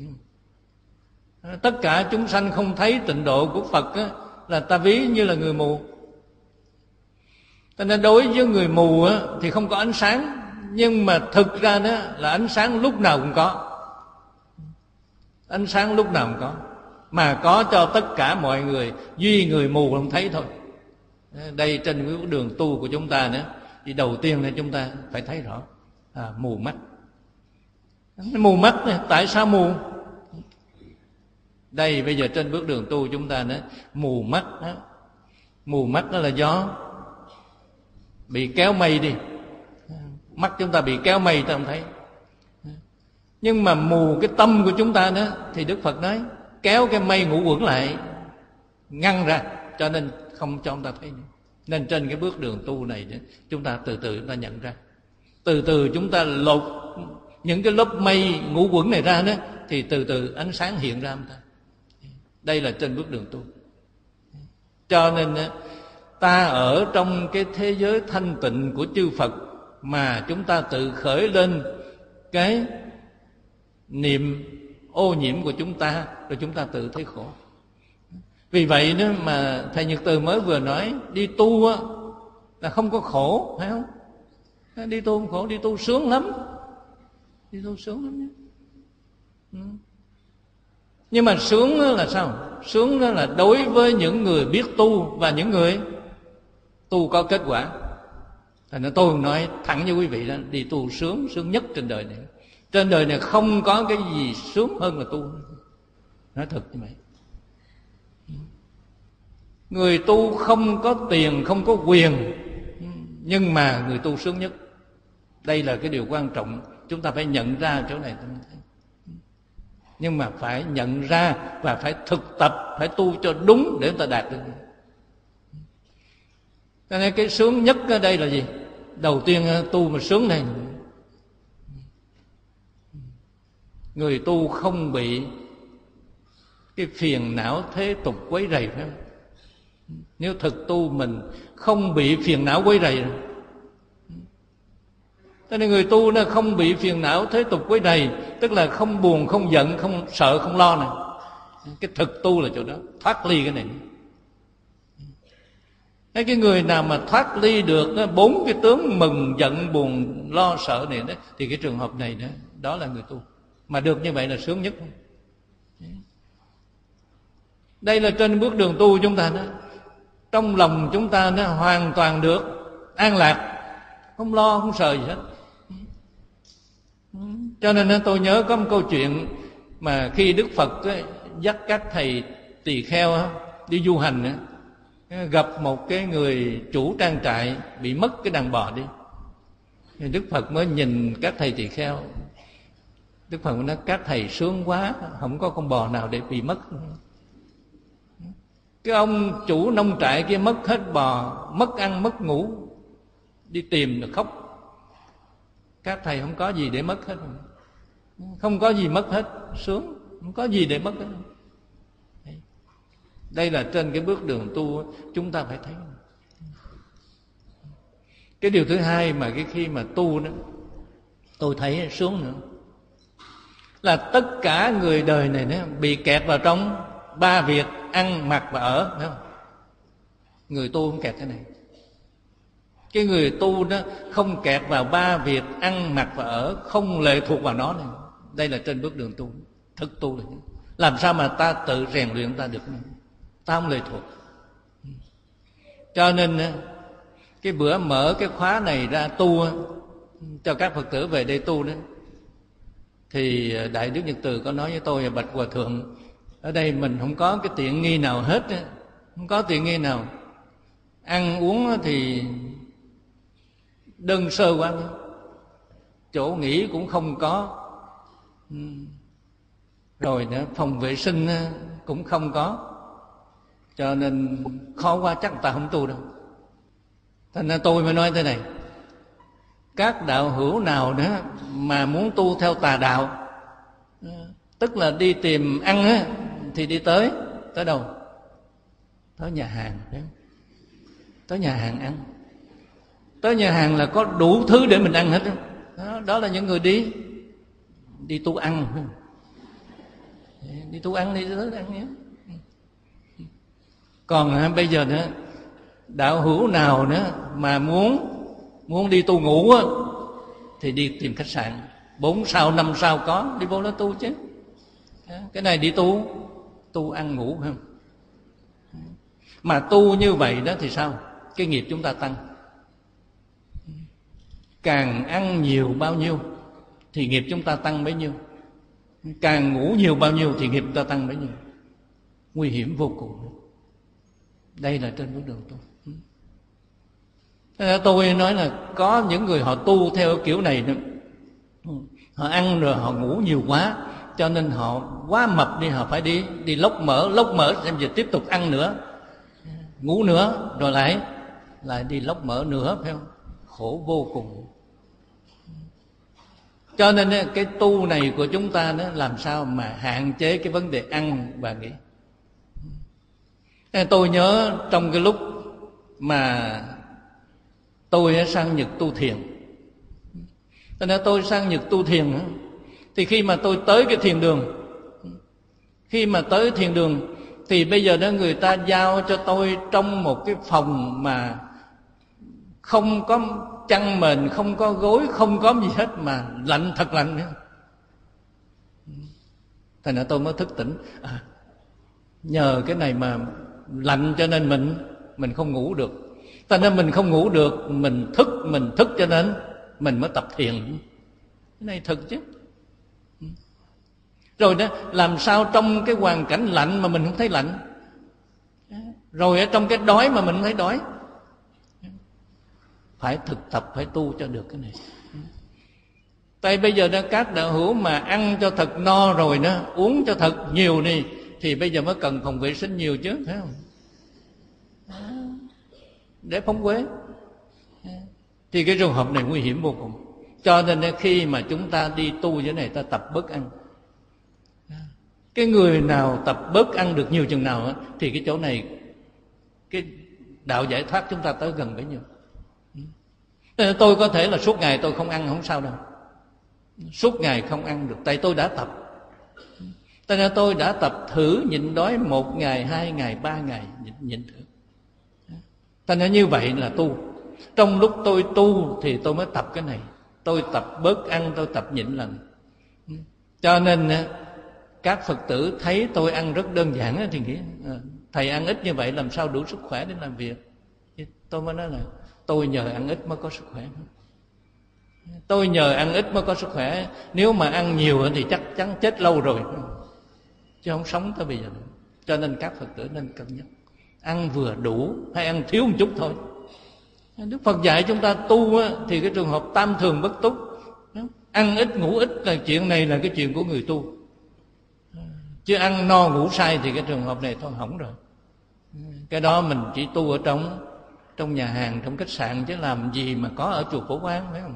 Tất cả chúng sanh không thấy tịnh độ của Phật á, là ta ví như là người mù. Cho nên đối với người mù á, thì không có ánh sáng, nhưng mà thực ra đó là ánh sáng lúc nào cũng có. Ánh sáng lúc nào cũng có, mà có cho tất cả mọi người, duy người mù không thấy thôi. Đây trên cái đường tu của chúng ta nữa, thì đầu tiên là chúng ta phải thấy rõ à, mù mắt. Mù mắt này, tại sao mù? Đây bây giờ trên bước đường tu chúng ta nữa, mù mắt đó. Mù mắt đó là do bị kéo mây đi. Mắt chúng ta bị kéo mây ta không thấy. Nhưng mà mù cái tâm của chúng ta nữa, thì Đức Phật nói kéo cái mây ngũ uẩn lại, ngăn ra, cho nên không cho chúng ta thấy nữa. Nên trên cái bước đường tu này chúng ta từ từ chúng ta nhận ra, từ từ chúng ta lột những cái lớp mây ngũ uẩn này ra đó, thì từ từ ánh sáng hiện ra chúng ta. Đây là trên bước đường tu. Cho nên ta ở trong cái thế giới thanh tịnh của chư Phật mà chúng ta tự khởi lên cái niệm ô nhiễm của chúng ta, rồi chúng ta tự thấy khổ. Vì vậy đó mà thầy Nhật Từ mới vừa nói đi tu á, là không có khổ, phải không? Đi tu không khổ, đi tu sướng lắm. Đi tu sướng lắm nhé. Ừ. Nhưng mà sướng là sao? Sướng là đối với những người biết tu và những người tu có kết quả. Thành ra tôi nói thẳng với quý vị đó, đi tu sướng, sướng nhất trên đời này. Trên đời này không có cái gì sướng hơn là tu. Nói thật như vậy. Người tu không có tiền, không có quyền, nhưng mà người tu sướng nhất. Đây là cái điều quan trọng. Chúng ta phải nhận ra chỗ này. Nhưng mà phải nhận ra và phải thực tập, phải tu cho đúng để chúng ta đạt được. Cho nên cái sướng nhất ở đây là gì? Đầu tiên tu mà sướng này, người tu không bị cái phiền não thế tục quấy rầy, phải không? Nếu thực tu mình không bị phiền não quấy rầy. Cho nên người tu nó không bị phiền não thế tục quấy rầy, tức là không buồn, không giận, không sợ, không lo này. Cái thực tu là chỗ đó, thoát ly cái này. Cái người nào mà thoát ly được bốn cái tướng mừng, giận, buồn, lo, sợ này đó, thì cái trường hợp này đó, đó là người tu. Mà được như vậy là sướng nhất. Đây là trên bước đường tu chúng ta đó. Trong lòng chúng ta nó hoàn toàn được an lạc, không lo, không sợ gì hết. Cho nên tôi nhớ có một câu chuyện mà khi Đức Phật ấy, dắt các thầy tỳ kheo đi du hành, gặp một cái người chủ trang trại bị mất cái đàn bò đi. Thì Đức Phật mới nhìn các thầy tỳ kheo. Đức Phật nói các thầy sướng quá, không có con bò nào để bị mất. Cái ông chủ nông trại kia mất hết bò, mất ăn mất ngủ, đi tìm rồi khóc. Các thầy không có gì để mất hết, không có gì mất hết, sướng, không có gì để mất hết. Đây là trên cái bước đường tu chúng ta phải thấy. Cái điều thứ hai mà cái khi mà tu đó tôi thấy sướng nữa là tất cả người đời này đó bị kẹt vào trong ba việc: ăn, mặc và ở, phải không? Người tu không kẹt cái này. Cái người tu đó không kẹt vào ba việc ăn, mặc và ở, không lệ thuộc vào nó này. Đây là trên bước đường tu, thức tu. Làm sao mà ta tự rèn luyện ta được này? Ta không lệ thuộc. Cho nên cái bữa mở cái khóa này ra tu cho các Phật tử về đây tu đó, thì Đại Đức Nhật Từ có nói với tôi: bạch Hòa Thượng, ở đây mình không có cái tiện nghi nào hết, không có tiện nghi nào. Ăn uống thì đơn sơ quá, chỗ nghỉ cũng không có, rồi nữa phòng vệ sinh cũng không có, cho nên khó quá, chắc ta không tu đâu. Thành ra tôi mới nói thế này: các đạo hữu nào nữa mà muốn tu theo tà đạo, tức là đi tìm ăn á, thì đi tới tới đâu? Tới nhà hàng, tới nhà hàng ăn. Tới nhà hàng là có đủ thứ để mình ăn hết đó. Đó là những người đi đi tu ăn, đi tu ăn, đi tới ăn nhé. Còn à, bây giờ nữa, đạo hữu nào nữa mà muốn muốn đi tu ngủ á, thì đi tìm khách sạn bốn sao năm sao có, đi vô đó tu chứ. Cái này đi tu tu ăn ngủ, phải không? Mà tu như vậy đó thì sao? Cái nghiệp chúng ta tăng. Càng ăn nhiều bao nhiêu thì nghiệp chúng ta tăng bấy nhiêu. Càng ngủ nhiều bao nhiêu thì nghiệp chúng ta tăng bấy nhiêu. Nguy hiểm vô cùng. Đây là trên bước đường tu. Tôi nói là có những người họ tu theo kiểu này nữa. Họ ăn rồi họ ngủ nhiều quá, cho nên họ quá mập đi, họ phải đi đi lốc mỡ, lốc mỡ xem giờ tiếp tục ăn nữa, ngủ nữa, rồi lại lại đi lốc mỡ nữa, phải không? Khổ vô cùng. Cho nên cái tu này của chúng ta đó, làm sao mà hạn chế cái vấn đề ăn và nghỉ. Tôi nhớ trong cái lúc mà tôi sang Nhật tu thiền, cho nên tôi sang Nhật tu thiền, thì khi mà tôi tới cái thiền đường, khi mà tới thiền đường thì bây giờ đó người ta giao cho tôi trong một cái phòng mà không có chăn mền, không có gối, không có gì hết, mà lạnh, thật lạnh nữa. Thành ra tôi mới thức tỉnh. À, nhờ cái này mà lạnh cho nên mình mình không ngủ được. Thành ra mình không ngủ được, mình thức, mình thức cho nên mình mới tập thiền. Cái này thật chứ. Rồi đó, làm sao trong cái hoàn cảnh lạnh mà mình không thấy lạnh, rồi ở trong cái đói mà mình không thấy đói. Phải thực tập, phải tu cho được cái này. Tại bây giờ đó, các đạo hữu mà ăn cho thật no rồi đó, uống cho thật nhiều đi, thì bây giờ mới cần phòng vệ sinh nhiều chứ, phải không? Để phóng uế. Thì cái trường hợp này nguy hiểm vô cùng. Cho nên khi mà chúng ta đi tu như này, ta tập bớt ăn. Cái người nào tập bớt ăn được nhiều chừng nào thì cái chỗ này, cái đạo giải thoát chúng ta tới gần bấy nhiêu. Tôi có thể là suốt ngày tôi không ăn không sao đâu, suốt ngày không ăn được, tại tôi đã tập. Tại nên tôi đã tập thử nhịn đói một ngày, hai ngày, ba ngày, nhịn, nhịn thử. Tại nên như vậy là tu. Trong lúc tôi tu thì tôi mới tập cái này. Tôi tập bớt ăn, tôi tập nhịn lần. Cho nên các Phật tử thấy tôi ăn rất đơn giản thì nghĩ thầy ăn ít như vậy làm sao đủ sức khỏe để làm việc. Tôi mới nói là tôi nhờ ăn ít mới có sức khỏe. Tôi nhờ ăn ít mới có sức khỏe. Nếu mà ăn nhiều thì chắc chắn chết lâu rồi, chứ không sống tới bây giờ. Cho nên các Phật tử nên cân nhắc ăn vừa đủ hay ăn thiếu một chút thôi. Đức Phật dạy chúng ta tu thì cái trường hợp tam thường bất túc, ăn ít ngủ ít là chuyện này là cái chuyện của người tu. Chứ ăn no ngủ say thì cái trường hợp này thôi hỏng rồi. Cái đó mình chỉ tu ở trong trong nhà hàng, trong khách sạn, chứ làm gì mà có ở chùa Phổ Quán, phải không?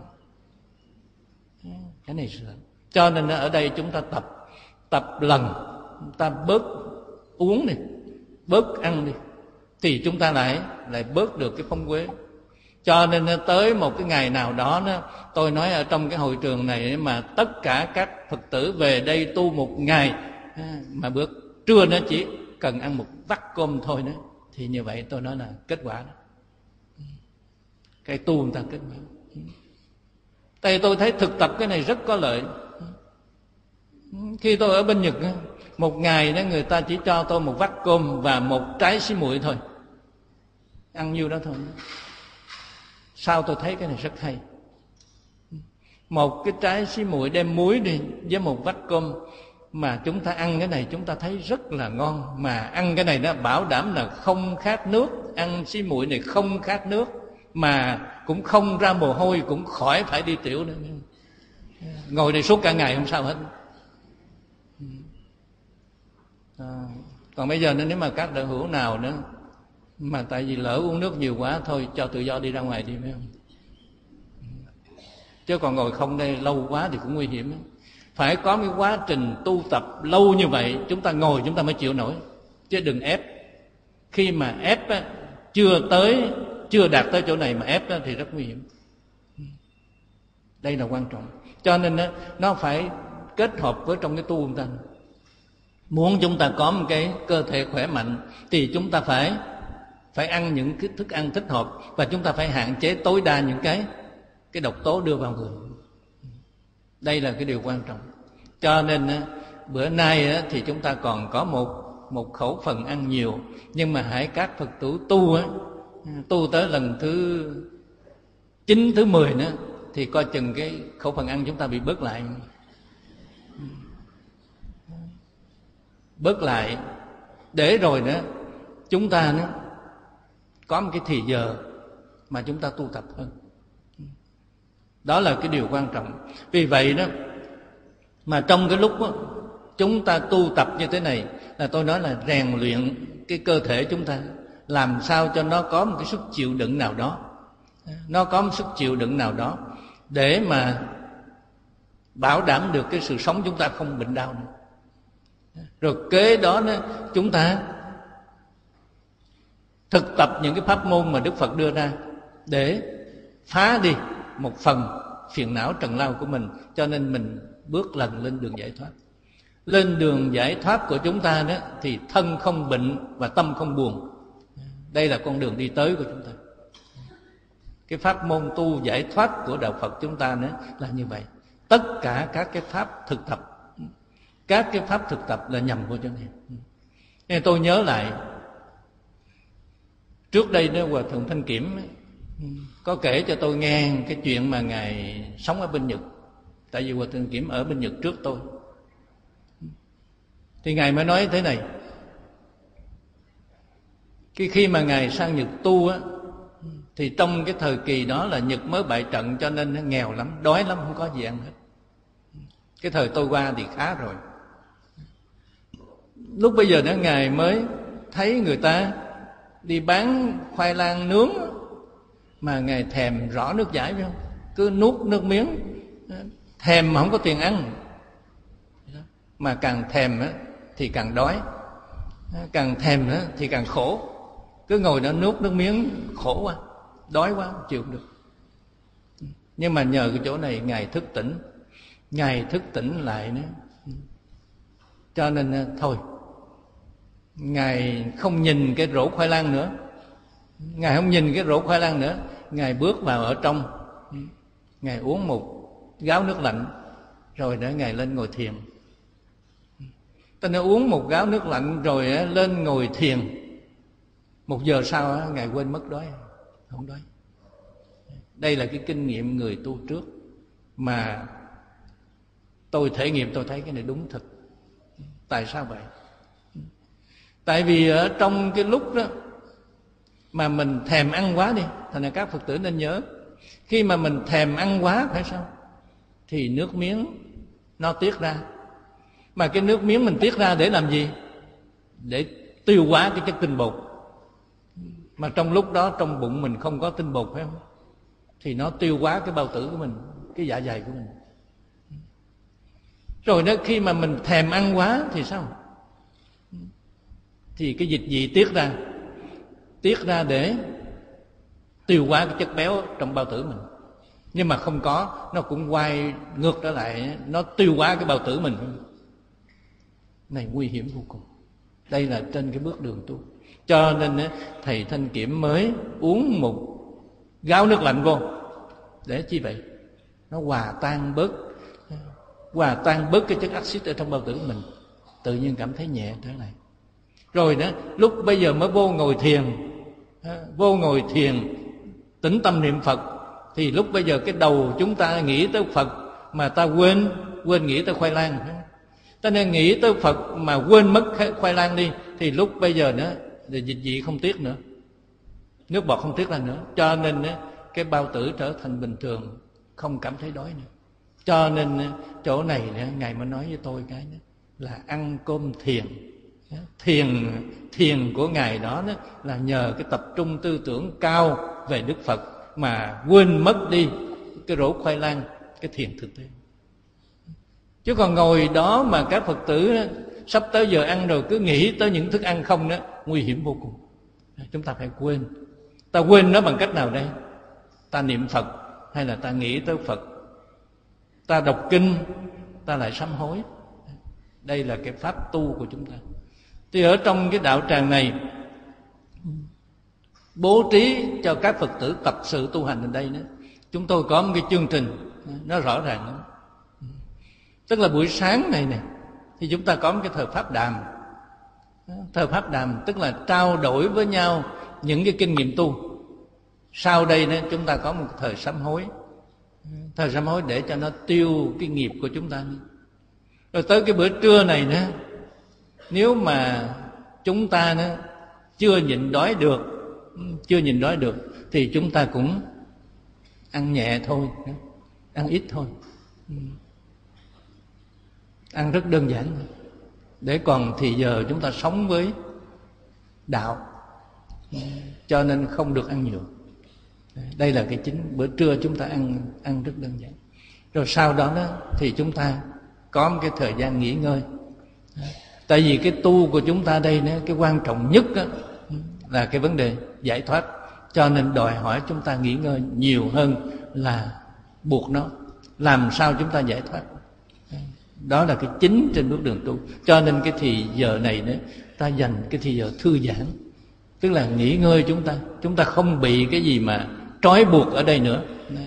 Cái này sợ. Cho nên ở đây chúng ta tập tập lần, ta bớt uống đi, bớt ăn đi, thì chúng ta lại lại bớt được cái phong uế. Cho nên tới một cái ngày nào đó, đó tôi nói ở trong cái hội trường này mà tất cả các Phật tử về đây tu một ngày, mà bữa trưa nó chỉ cần ăn một vắt cơm thôi đó, thì như vậy tôi nói là kết quả đó. Cái tu người ta kết quả. Tại tôi thấy thực tập cái này rất có lợi. Khi tôi ở bên Nhật, một ngày đó người ta chỉ cho tôi một vắt cơm và một trái xí muội thôi, ăn nhiêu đó thôi. Sao tôi thấy cái này rất hay. Một cái trái xí muội đem muối đi với một vắt cơm, mà chúng ta ăn cái này chúng ta thấy rất là ngon. Mà ăn cái này nó bảo đảm là không khát nước. Ăn xí muội này không khát nước, mà cũng không ra mồ hôi, cũng khỏi phải đi tiểu nữa. Ngồi đây suốt cả ngày không sao hết. À, còn bây giờ nếu mà các đạo hữu nào nữa mà tại vì lỡ uống nước nhiều quá, thôi cho tự do đi ra ngoài đi, phải không? Chứ còn ngồi không đây lâu quá thì cũng nguy hiểm. Phải có cái quá trình tu tập lâu như vậy, chúng ta ngồi chúng ta mới chịu nổi, chứ đừng ép. Khi mà ép á, chưa tới, chưa đạt tới chỗ này mà ép á, thì rất nguy hiểm. Đây là quan trọng. Cho nên á, nó phải kết hợp với trong cái tu của ta. Muốn chúng ta có một cái cơ thể khỏe mạnh thì chúng ta phải phải ăn những cái thức ăn thích hợp, và chúng ta phải hạn chế tối đa những cái cái độc tố đưa vào người. Đây là cái điều quan trọng. Cho nên bữa nay thì chúng ta còn có một một khẩu phần ăn nhiều, nhưng mà hãy các Phật tử tu á, tu tới lần thứ chín, thứ mười nữa thì coi chừng cái khẩu phần ăn chúng ta bị bớt lại. Bớt lại để rồi nữa chúng ta nữa có một cái thì giờ mà chúng ta tu tập hơn. Đó là cái điều quan trọng. Vì vậy đó mà trong cái lúc đó, chúng ta tu tập như thế này là tôi nói là rèn luyện cái cơ thể chúng ta, làm sao cho nó có một cái sức chịu đựng nào đó, nó có một sức chịu đựng nào đó để mà bảo đảm được cái sự sống chúng ta không bệnh đau nữa. Rồi kế đó, đó chúng ta thực tập những cái pháp môn mà Đức Phật đưa ra để phá đi một phần phiền não trần lao của mình, cho nên mình bước lần lên đường giải thoát. Lên đường giải thoát của chúng ta đó thì thân không bệnh và tâm không buồn. Đây là con đường đi tới của chúng ta. Cái pháp môn tu giải thoát của đạo Phật chúng ta nữa là như vậy. Tất cả các cái pháp thực tập, các cái pháp thực tập là nhằm vô chỗ này. Nên tôi nhớ lại trước đây đó, Hòa Thượng Thanh Kiểm có kể cho tôi nghe cái chuyện mà Ngài sống ở bên Nhật. Tại vì Hòa Thượng Kiểm ở bên Nhật trước tôi. Thì Ngài mới nói thế này: Khi, khi mà Ngài sang Nhật tu á, thì trong cái thời kỳ đó là Nhật mới bại trận, cho nên nó nghèo lắm, đói lắm, không có gì ăn hết. Cái thời tôi qua thì khá rồi. Lúc bây giờ đó Ngài mới thấy người ta đi bán khoai lang nướng, mà Ngài thèm rõ nước giải, phải không? Cứ nuốt nước miếng, thèm mà không có tiền ăn. Mà càng thèm thì càng đói, càng thèm thì càng khổ. Cứ ngồi đó nuốt nước miếng, khổ quá, đói quá, không chịu được. Nhưng mà nhờ cái chỗ này Ngài thức tỉnh, Ngài thức tỉnh lại nữa. Cho nên thôi, Ngài không nhìn cái rổ khoai lang nữa, Ngài không nhìn cái rổ khoai lang nữa. Ngài bước vào ở trong, Ngài uống một gáo nước lạnh, rồi đó Ngài lên ngồi thiền. Ta nói uống một gáo nước lạnh rồi lên ngồi thiền, một giờ sau Ngài quên mất đói, không đói. Đây là cái kinh nghiệm người tu trước mà tôi thể nghiệm, tôi thấy cái này đúng thật. Tại sao vậy? Tại vì ở trong cái lúc đó mà mình thèm ăn quá đi, thành ra các Phật tử nên nhớ, khi mà mình thèm ăn quá phải sao, thì nước miếng nó tiết ra. Mà cái nước miếng mình tiết ra để làm gì? Để tiêu hóa cái chất tinh bột. Mà trong lúc đó trong bụng mình không có tinh bột, phải không? Thì nó tiêu hóa cái bao tử của mình, cái dạ dày của mình. Rồi đó khi mà mình thèm ăn quá thì sao? Thì cái dịch vị tiết ra, tiết ra để tiêu hóa cái chất béo trong bao tử mình. Nhưng mà không có, nó cũng quay ngược trở lại, nó tiêu hóa cái bao tử mình. Này nguy hiểm vô cùng. Đây là trên cái bước đường tu. Cho nên thầy Thanh Kiểm mới uống một gáo nước lạnh vô. Để chi vậy? Nó hòa tan bớt Hòa tan bớt cái chất axit ở trong bao tử mình. Tự nhiên cảm thấy nhẹ trở lại. Rồi đó, lúc bây giờ mới vô ngồi thiền, vô ngồi thiền tĩnh tâm niệm Phật, thì lúc bây giờ cái đầu chúng ta nghĩ tới Phật mà ta quên quên nghĩ tới khoai lang. Ta nên nghĩ tới Phật mà quên mất khoai lang đi, thì lúc bây giờ nữa thì dịch vị không tiết nữa, nước bọt không tiết ra nữa. Cho nên cái bao tử trở thành bình thường, không cảm thấy đói nữa. Cho nên chỗ này Ngài mới nói với tôi cái đó là ăn cơm thiền. Thiền thiền của Ngài đó, đó là nhờ cái tập trung tư tưởng cao về Đức Phật mà quên mất đi cái rổ khoai lang, cái thiền thực tế. Chứ còn ngồi đó mà các Phật tử đó, sắp tới giờ ăn rồi cứ nghĩ tới những thức ăn không đó, nguy hiểm vô cùng. Chúng ta phải quên. Ta quên nó bằng cách nào đây? Ta niệm Phật hay là ta nghĩ tới Phật? Ta đọc kinh, ta lại sám hối. Đây là cái pháp tu của chúng ta. Thì ở trong cái đạo tràng này bố trí cho các Phật tử tập sự tu hành ở đây đó, chúng tôi có một cái chương trình nó rõ ràng lắm. Tức là buổi sáng này nè thì chúng ta có một cái thời pháp đàm. Thời pháp đàm tức là trao đổi với nhau những cái kinh nghiệm tu. Sau đây đó, chúng ta có một thời sám hối. Thời sám hối để cho nó tiêu cái nghiệp của chúng ta. Rồi tới cái bữa trưa này nữa, nếu mà chúng ta nữa chưa nhịn đói được, chưa nhịn đói được thì chúng ta cũng ăn nhẹ thôi, ăn ít thôi, ăn rất đơn giản, để còn thì giờ chúng ta sống với đạo, cho nên không được ăn nhiều. Đây là cái chính. Bữa trưa chúng ta ăn ăn rất đơn giản. Rồi sau đó, đó thì chúng ta có một cái thời gian nghỉ ngơi. Tại vì cái tu của chúng ta đây, cái quan trọng nhất đó, là cái vấn đề giải thoát. Cho nên đòi hỏi chúng ta nghỉ ngơi nhiều hơn là buộc nó. Làm sao chúng ta giải thoát? Đó là cái chính trên bước đường tu. Cho nên cái thì giờ này đó, ta dành cái thì giờ thư giãn, tức là nghỉ ngơi chúng ta. Chúng ta không bị cái gì mà trói buộc ở đây nữa.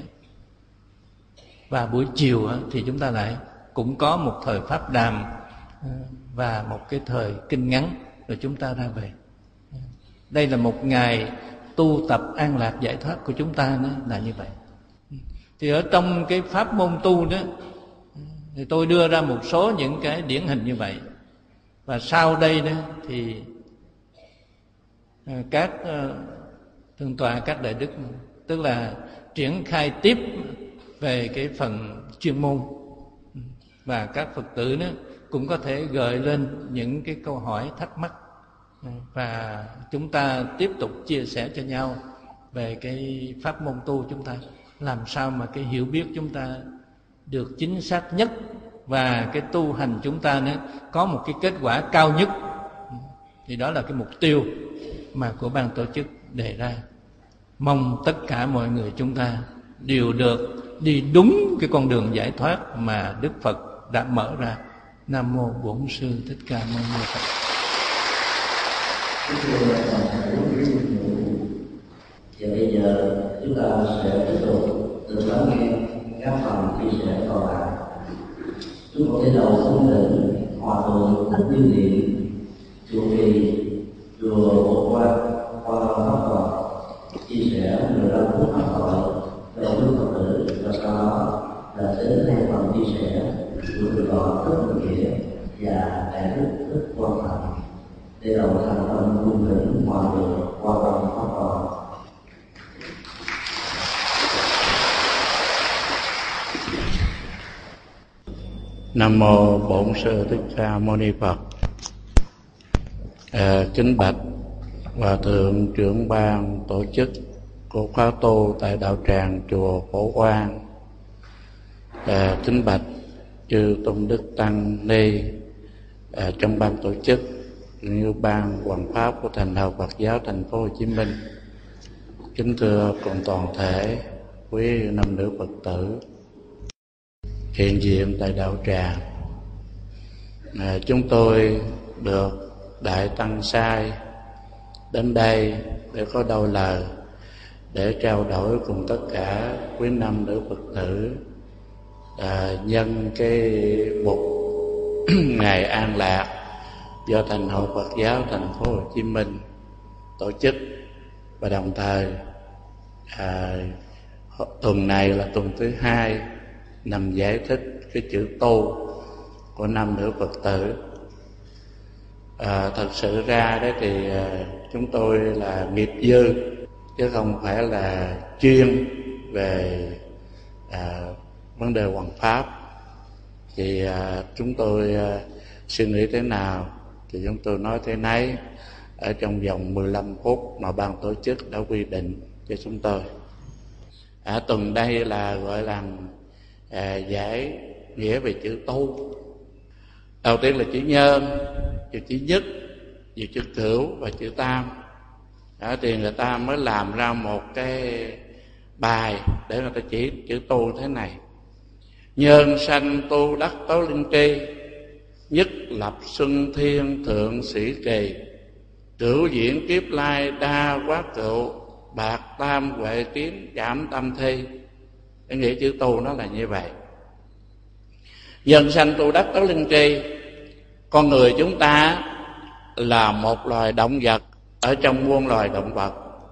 Và buổi chiều thì chúng ta lại cũng có một thời pháp đàm và một cái thời kinh ngắn, rồi chúng ta ra về. Đây là một ngày tu tập an lạc giải thoát của chúng ta, đó là như vậy. Thì ở trong cái pháp môn tu đó, thì tôi đưa ra một số những cái điển hình như vậy. Và sau đây đó thì các thượng tọa, các đại đức, tức là triển khai tiếp về cái phần chuyên môn, và các Phật tử đó cũng có thể gợi lên những cái câu hỏi thắc mắc, và chúng ta tiếp tục chia sẻ cho nhau về cái pháp môn tu chúng ta, làm sao mà cái hiểu biết chúng ta được chính xác nhất, và cái tu hành chúng ta nữa có một cái kết quả cao nhất. Thì đó là cái mục tiêu mà của ban tổ chức đề ra. Mong tất cả mọi người chúng ta đều được đi đúng cái con đường giải thoát mà Đức Phật đã mở ra. Nam mô Bổn Sư Thích Ca Mâu Ni Phật. Và bây giờ chúng ta sẽ tiếp tục được lắng nghe các phần chia sẻ còn lại. Chúng tôi sẽ đầu xuống định hòa thượng Thích Như Niệm, chủ trì chùa Bộ Quan, qua pháp thoại, chia sẻ mười lăm phút pháp thoại về Đức Phật tử, và sau đó là đến hai phần chia sẻ của người gọi Thích Minh Nghĩa và đại đức Thích Quang Thành, để đầu thành tâm cung kính hòa thượng qua phần pháp thoại. Nam mô Bổn Sư Thích Ca Mâu Ni Phật. À, kính bạch Hòa thượng trưởng ban tổ chức của khóa tu tại đạo tràng chùa Phổ Quang. À, kính bạch chư tôn đức tăng ni à, trong ban tổ chức như ban hoằng pháp của Thành Đạo Phật giáo Thành phố Hồ Chí Minh. Kính thưa cùng toàn thể quý nam nữ Phật tử hiện diện tại đạo tràng. À, chúng tôi được Đại Tăng Sai đến đây để có đôi lời để trao đổi cùng tất cả quý nam nữ Phật tử à, nhân cái mục ngày an lạc do Thành Hội Phật giáo Thành phố Hồ Chí Minh tổ chức, và đồng thời à, tuần này là tuần thứ hai nằm giải thích cái chữ tu của nam nữ Phật tử. À, thật sự ra đấy thì à, chúng tôi là nghiệp dư chứ không phải là chuyên về à, vấn đề hoằng pháp. Thì à, chúng tôi à, suy nghĩ thế nào thì chúng tôi nói thế nấy ở trong vòng mười lăm phút mà ban tổ chức đã quy định cho chúng tôi. À, tuần đây là gọi là à, giải nghĩa về chữ tu. Đầu tiên là chữ nhân, chữ chữ nhất, chữ chữ cửu và chữ tam. Đó, thì người ta mới làm ra một cái bài để người ta chỉ chữ tu thế này: nhân sanh tu đắc tố linh tri, nhất lập xuân thiên thượng sĩ kỳ, cửu diễn kiếp lai đa quá cựu, bạc tam huệ tiến giảm tâm thi. Cái nghĩa chữ tu nó là như vậy. Nhân sanh tu đắc tố linh tri, con người chúng ta là một loài động vật ở trong muôn loài động vật.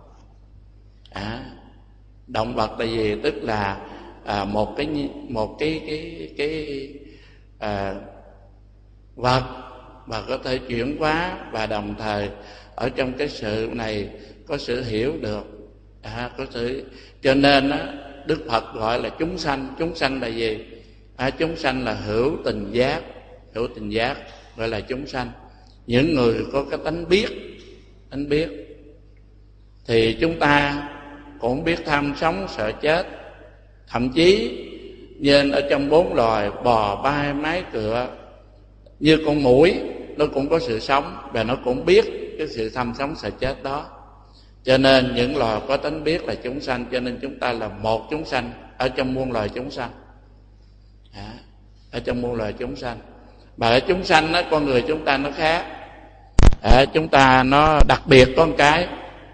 À, động vật là gì? Tức là à, một cái một cái cái cái à, vật và có thể chuyển hóa, và đồng thời ở trong cái sự này có sự hiểu được, à, có sự cho nên á, Đức Phật gọi là chúng sanh. Chúng sanh là gì? À, chúng sanh là hữu tình giác, hữu tình giác gọi là chúng sanh. Những người có cái tánh biết, tánh biết thì chúng ta cũng biết tham sống sợ chết. Thậm chí nên ở trong bốn loài bò, bay, mái, cựa, như con muỗi nó cũng có sự sống và nó cũng biết cái sự tham sống sợ chết đó. Cho nên những loài có tánh biết là chúng sanh. Cho nên chúng ta là một chúng sanh ở trong muôn loài chúng sanh, à, ở trong muôn loài chúng sanh. Mà ở chúng sanh đó, con người chúng ta nó khác. À, chúng ta nó đặc biệt có một cái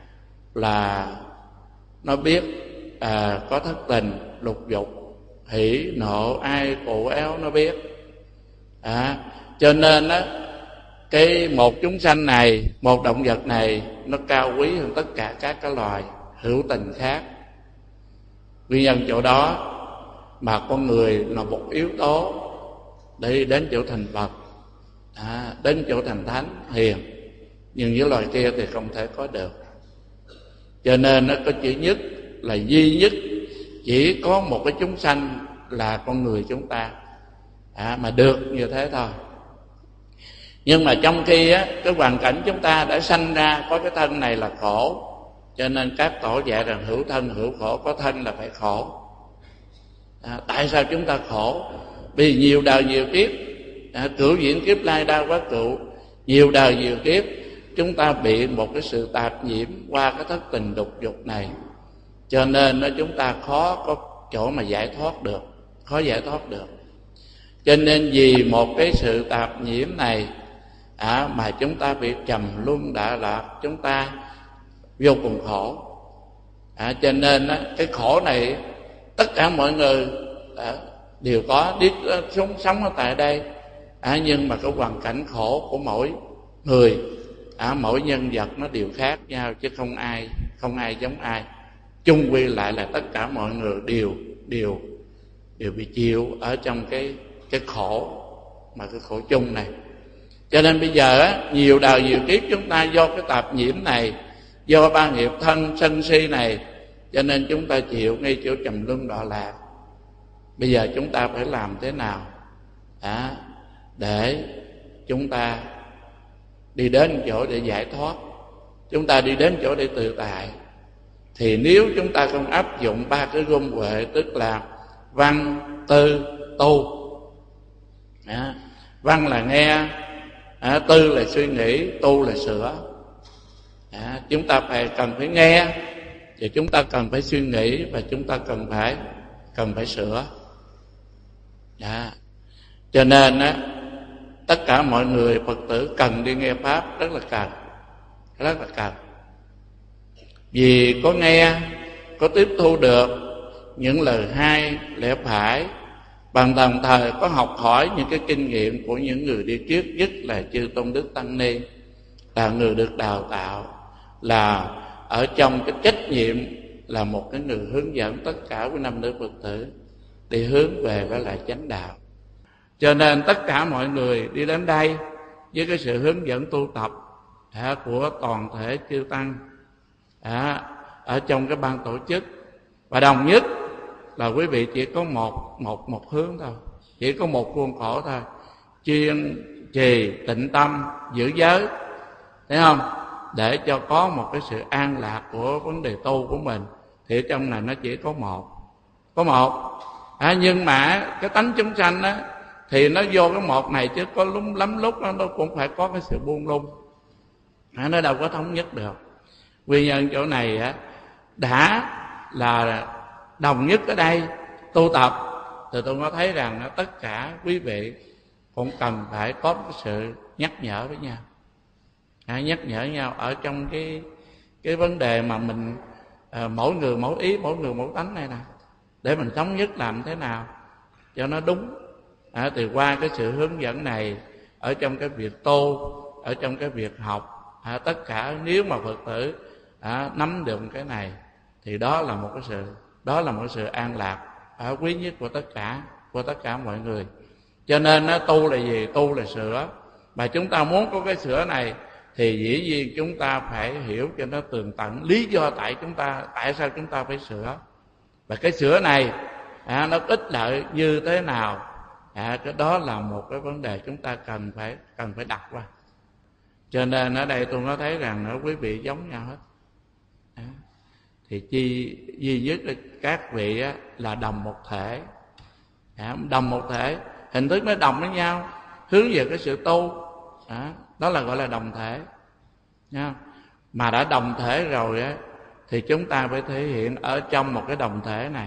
là nó biết à, có thất tình, lục dục, hỉ, nộ, ai, phụ, éo nó biết. À, cho nên á, cái một chúng sanh này, một động vật này nó cao quý hơn tất cả các cái loài hữu tình khác. Nguyên nhân chỗ đó mà con người là một yếu tố để đến chỗ thành Phật. à, đến chỗ thành thánh hiền, nhưng những loài kia thì không thể có được. Cho nên nó có chữ nhất là duy nhất, chỉ có một cái chúng sanh là con người chúng ta à, mà được như thế thôi. Nhưng mà trong khi á, cái hoàn cảnh chúng ta đã sanh ra có cái thân này là khổ, cho nên các tổ dạy rằng hữu thân hữu khổ, có thân là phải khổ. À, tại sao chúng ta khổ? Vì nhiều đời nhiều kiếp, à, cửu diễn kiếp lai đa quá cựu, nhiều đời nhiều kiếp chúng ta bị một cái sự tạp nhiễm qua cái thất tình đục dục này, cho nên nó chúng ta khó có chỗ mà giải thoát được, khó giải thoát được. Cho nên vì một cái sự tạp nhiễm này à, mà chúng ta bị trầm luân đọa lạc, chúng ta vô cùng khổ. À, cho nên á, cái khổ này tất cả mọi người à, đều có, biết sống sống ở tại đây. À, nhưng mà cái hoàn cảnh khổ của mỗi người, à, mỗi nhân vật nó đều khác nhau, chứ không ai không ai giống ai. Chung quy lại là tất cả mọi người đều đều đều bị chịu ở trong cái cái khổ, mà cái khổ chung này. Cho nên bây giờ á, nhiều đời nhiều kiếp chúng ta do cái tạp nhiễm này, do ba nghiệp thân sân si này, cho nên chúng ta chịu ngay chỗ trầm luân đọa lạc. Bây giờ chúng ta phải làm thế nào à, để chúng ta đi đến chỗ để giải thoát, chúng ta đi đến chỗ để tự tại? Thì nếu chúng ta không áp dụng ba cái gom huệ, tức là văn, tư, tu. À, văn là nghe, à, tư là suy nghĩ, tu là sửa. À, chúng ta phải cần phải nghe, thì chúng ta cần phải suy nghĩ, và chúng ta cần phải cần phải sửa. À, cho nên á, tất cả mọi người Phật tử cần đi nghe pháp, rất là cần, rất là cần. Vì có nghe, có tiếp thu được những lời hay, lẽ phải, bằng đồng thời có học hỏi những cái kinh nghiệm của những người đi trước, nhất là chư tôn đức tăng ni, là người được đào tạo, là ở trong cái trách nhiệm là một cái người hướng dẫn tất cả quý nam nữ Phật tử đi hướng về với lại chánh đạo. Cho nên tất cả mọi người đi đến đây với cái sự hướng dẫn tu tập à, của toàn thể chư tăng à, ở trong cái ban tổ chức, và đồng nhất là quý vị chỉ có một một một hướng thôi, chỉ có một khuôn khổ thôi: chuyên trì tịnh tâm, giữ giới, thấy không? Để cho có một cái sự an lạc của vấn đề tu của mình, thì trong này nó chỉ có một, có một. À, nhưng mà cái tánh chúng sanh á, thì nó vô cái một này, chứ có lắm lắm lúc nó, nó cũng phải có cái sự buông lung. À, nó đâu có thống nhất được. Nguyên nhân chỗ này á, đã là đồng nhất ở đây tu tập, thì tôi có thấy rằng tất cả quý vị cũng cần phải có cái sự nhắc nhở với nhau, à, nhắc nhở nhau ở trong cái cái vấn đề mà mình à, mỗi người mỗi ý, mỗi người mỗi tánh này nè, để mình thống nhất làm thế nào cho nó đúng. À, thì qua cái sự hướng dẫn này, ở trong cái việc tu, ở trong cái việc học, à, tất cả nếu mà Phật tử à, nắm được cái này, thì đó là một cái sự đó là một cái sự an lạc à, quý nhất của tất cả của tất cả mọi người. Cho nên á, tu là gì? Tu là sửa. Mà chúng ta muốn có cái sửa này thì dĩ nhiên chúng ta phải hiểu cho nó tường tận lý do tại chúng ta tại sao chúng ta phải sửa, và cái sửa này à, nó ích lợi như thế nào. À, cái đó là một cái vấn đề chúng ta cần phải cần phải đặt qua. Cho nên ở đây tôi có thấy rằng nó quý vị giống nhau hết. À, thì chi duy nhất là các vị á, là đồng một thể, à, đồng một thể, hình thức nó đồng với nhau, hướng về cái sự tu, à, đó là gọi là đồng thể. Nha. Mà đã đồng thể rồi á, thì chúng ta phải thể hiện ở trong một cái đồng thể này,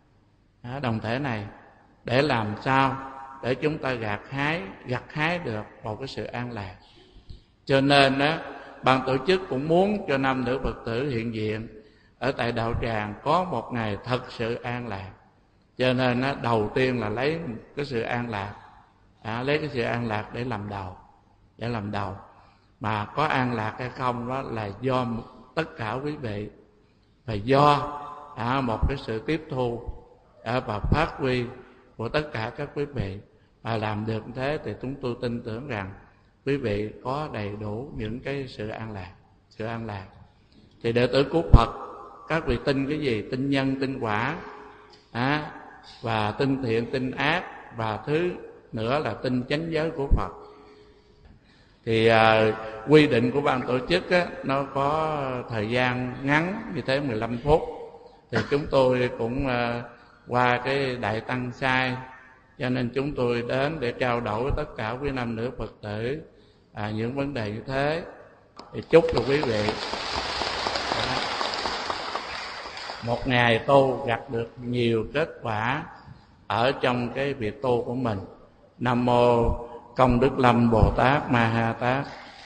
à, đồng thể này để làm sao để chúng ta gặt hái gặt hái được một cái sự an lạc. Cho nên á, ban tổ chức cũng muốn cho nam nữ Phật tử hiện diện ở tại đạo tràng có một ngày thật sự an lạc. Cho nên á, đầu tiên là lấy cái sự an lạc, à, lấy cái sự an lạc để làm đầu, để làm đầu. Mà có an lạc hay không đó là do tất cả quý vị, và do à, một cái sự tiếp thu à, và phát huy của tất cả các quý vị. Và làm được thế thì chúng tôi tin tưởng rằng quý vị có đầy đủ những cái sự an lạc, sự an lạc. Thì đệ tử của Phật, các vị tin cái gì? Tin nhân, tin quả, à, và tin thiện, tin ác, và thứ nữa là tin chánh giới của Phật. Thì à, quy định của ban tổ chức á, nó có thời gian ngắn như thế mười lăm phút. Thì chúng tôi cũng à, qua cái đại tăng sai, cho nên chúng tôi đến để trao đổi với tất cả quý nam nữ Phật tử à, những vấn đề như thế. Thì chúc cho quý vị một ngày tu gặt được nhiều kết quả ở trong cái việc tu của mình. Nam mô Công Đức Lâm Bồ Tát Ma Ha Tát.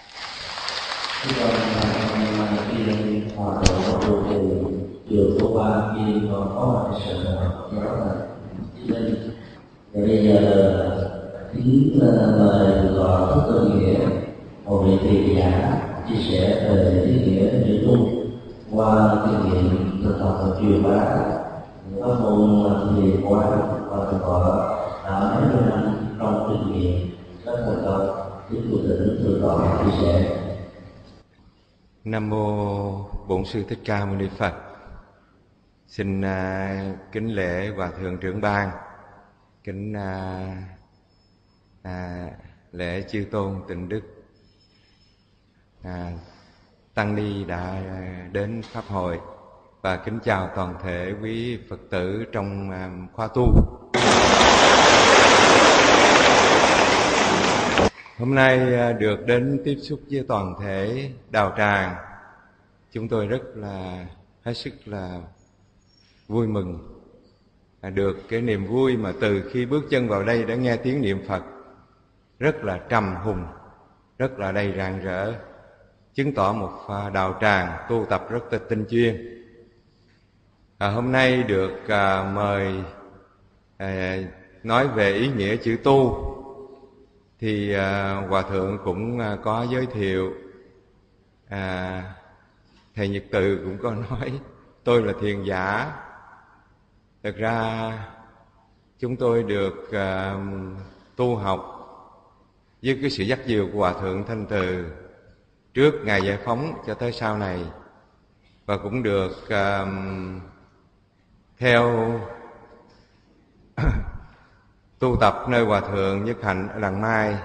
Hòa thượng trụ trì chùa Phổ Quang khi còn có một sự đó là nên bây giờ kính mời tòa thức tự nghĩa một vị thầy giả chia sẻ về ý nghĩa chữ tu qua kinh nghiệm thực tập và truyền bá pháp môn thiền quán và thực tập đã mấy mươi năm trong kinh nghiệm rất thành công. Kính thưa thỉnh thưa tòa chia sẻ. Nam mô Bổn Sư Thích Ca Mâu Ni Phật. Xin uh, kính lễ Hòa thượng trưởng ban, kính uh, uh, lễ chư tôn tịnh đức, uh, tăng ni đã đến pháp hội, và kính chào toàn thể quý Phật tử trong uh, khóa tu. Hôm nay được đến tiếp xúc với toàn thể đạo tràng, chúng tôi rất là hết sức là vui mừng. Được cái niềm vui mà từ khi bước chân vào đây đã nghe tiếng niệm Phật rất là trầm hùng, rất là đầy rạng rỡ, chứng tỏ một đạo tràng tu tập rất là tinh chuyên. À, hôm nay được à, mời à, nói về ý nghĩa chữ tu, thì à, Hòa thượng cũng à, có giới thiệu. à, Thầy Nhật Từ cũng có nói tôi là thiền giả. Thực ra chúng tôi được à, tu học với cái sự dắt dìu của Hòa thượng Thanh Từ trước ngày giải phóng cho tới sau này, và cũng được à, theo tu tập nơi Hòa thượng Nhất Hạnh ở Làng Mai,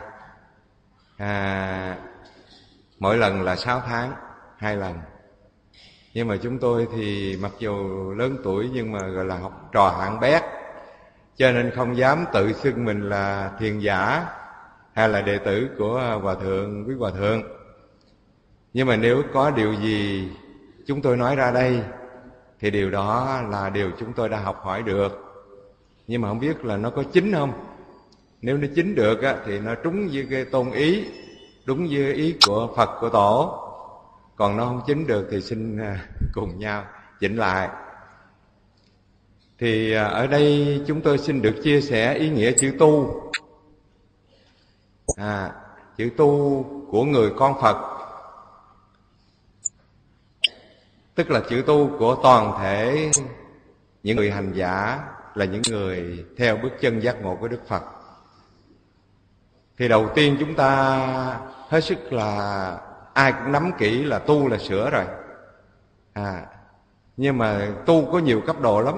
à, mỗi lần là sáu tháng hai lần. Nhưng mà chúng tôi thì mặc dù lớn tuổi nhưng mà gọi là học trò hạng bét, cho nên không dám tự xưng mình là thiền giả hay là đệ tử của Hòa thượng, quý Hòa thượng. Nhưng mà nếu có điều gì chúng tôi nói ra đây thì điều đó là điều chúng tôi đã học hỏi được. Nhưng mà không biết là nó có chính không. Nếu nó chính được á, thì nó trúng với cái tôn ý, đúng với ý của Phật, của Tổ. Còn nó không chính được thì xin cùng nhau chỉnh lại. Thì ở đây chúng tôi xin được chia sẻ ý nghĩa chữ tu. à, Chữ tu của người con Phật, tức là chữ tu của toàn thể những người hành giả, là những người theo bước chân giác ngộ của Đức Phật. Thì đầu tiên chúng ta hết sức là ai cũng nắm kỹ là tu là sửa rồi. à, Nhưng mà tu có nhiều cấp độ lắm.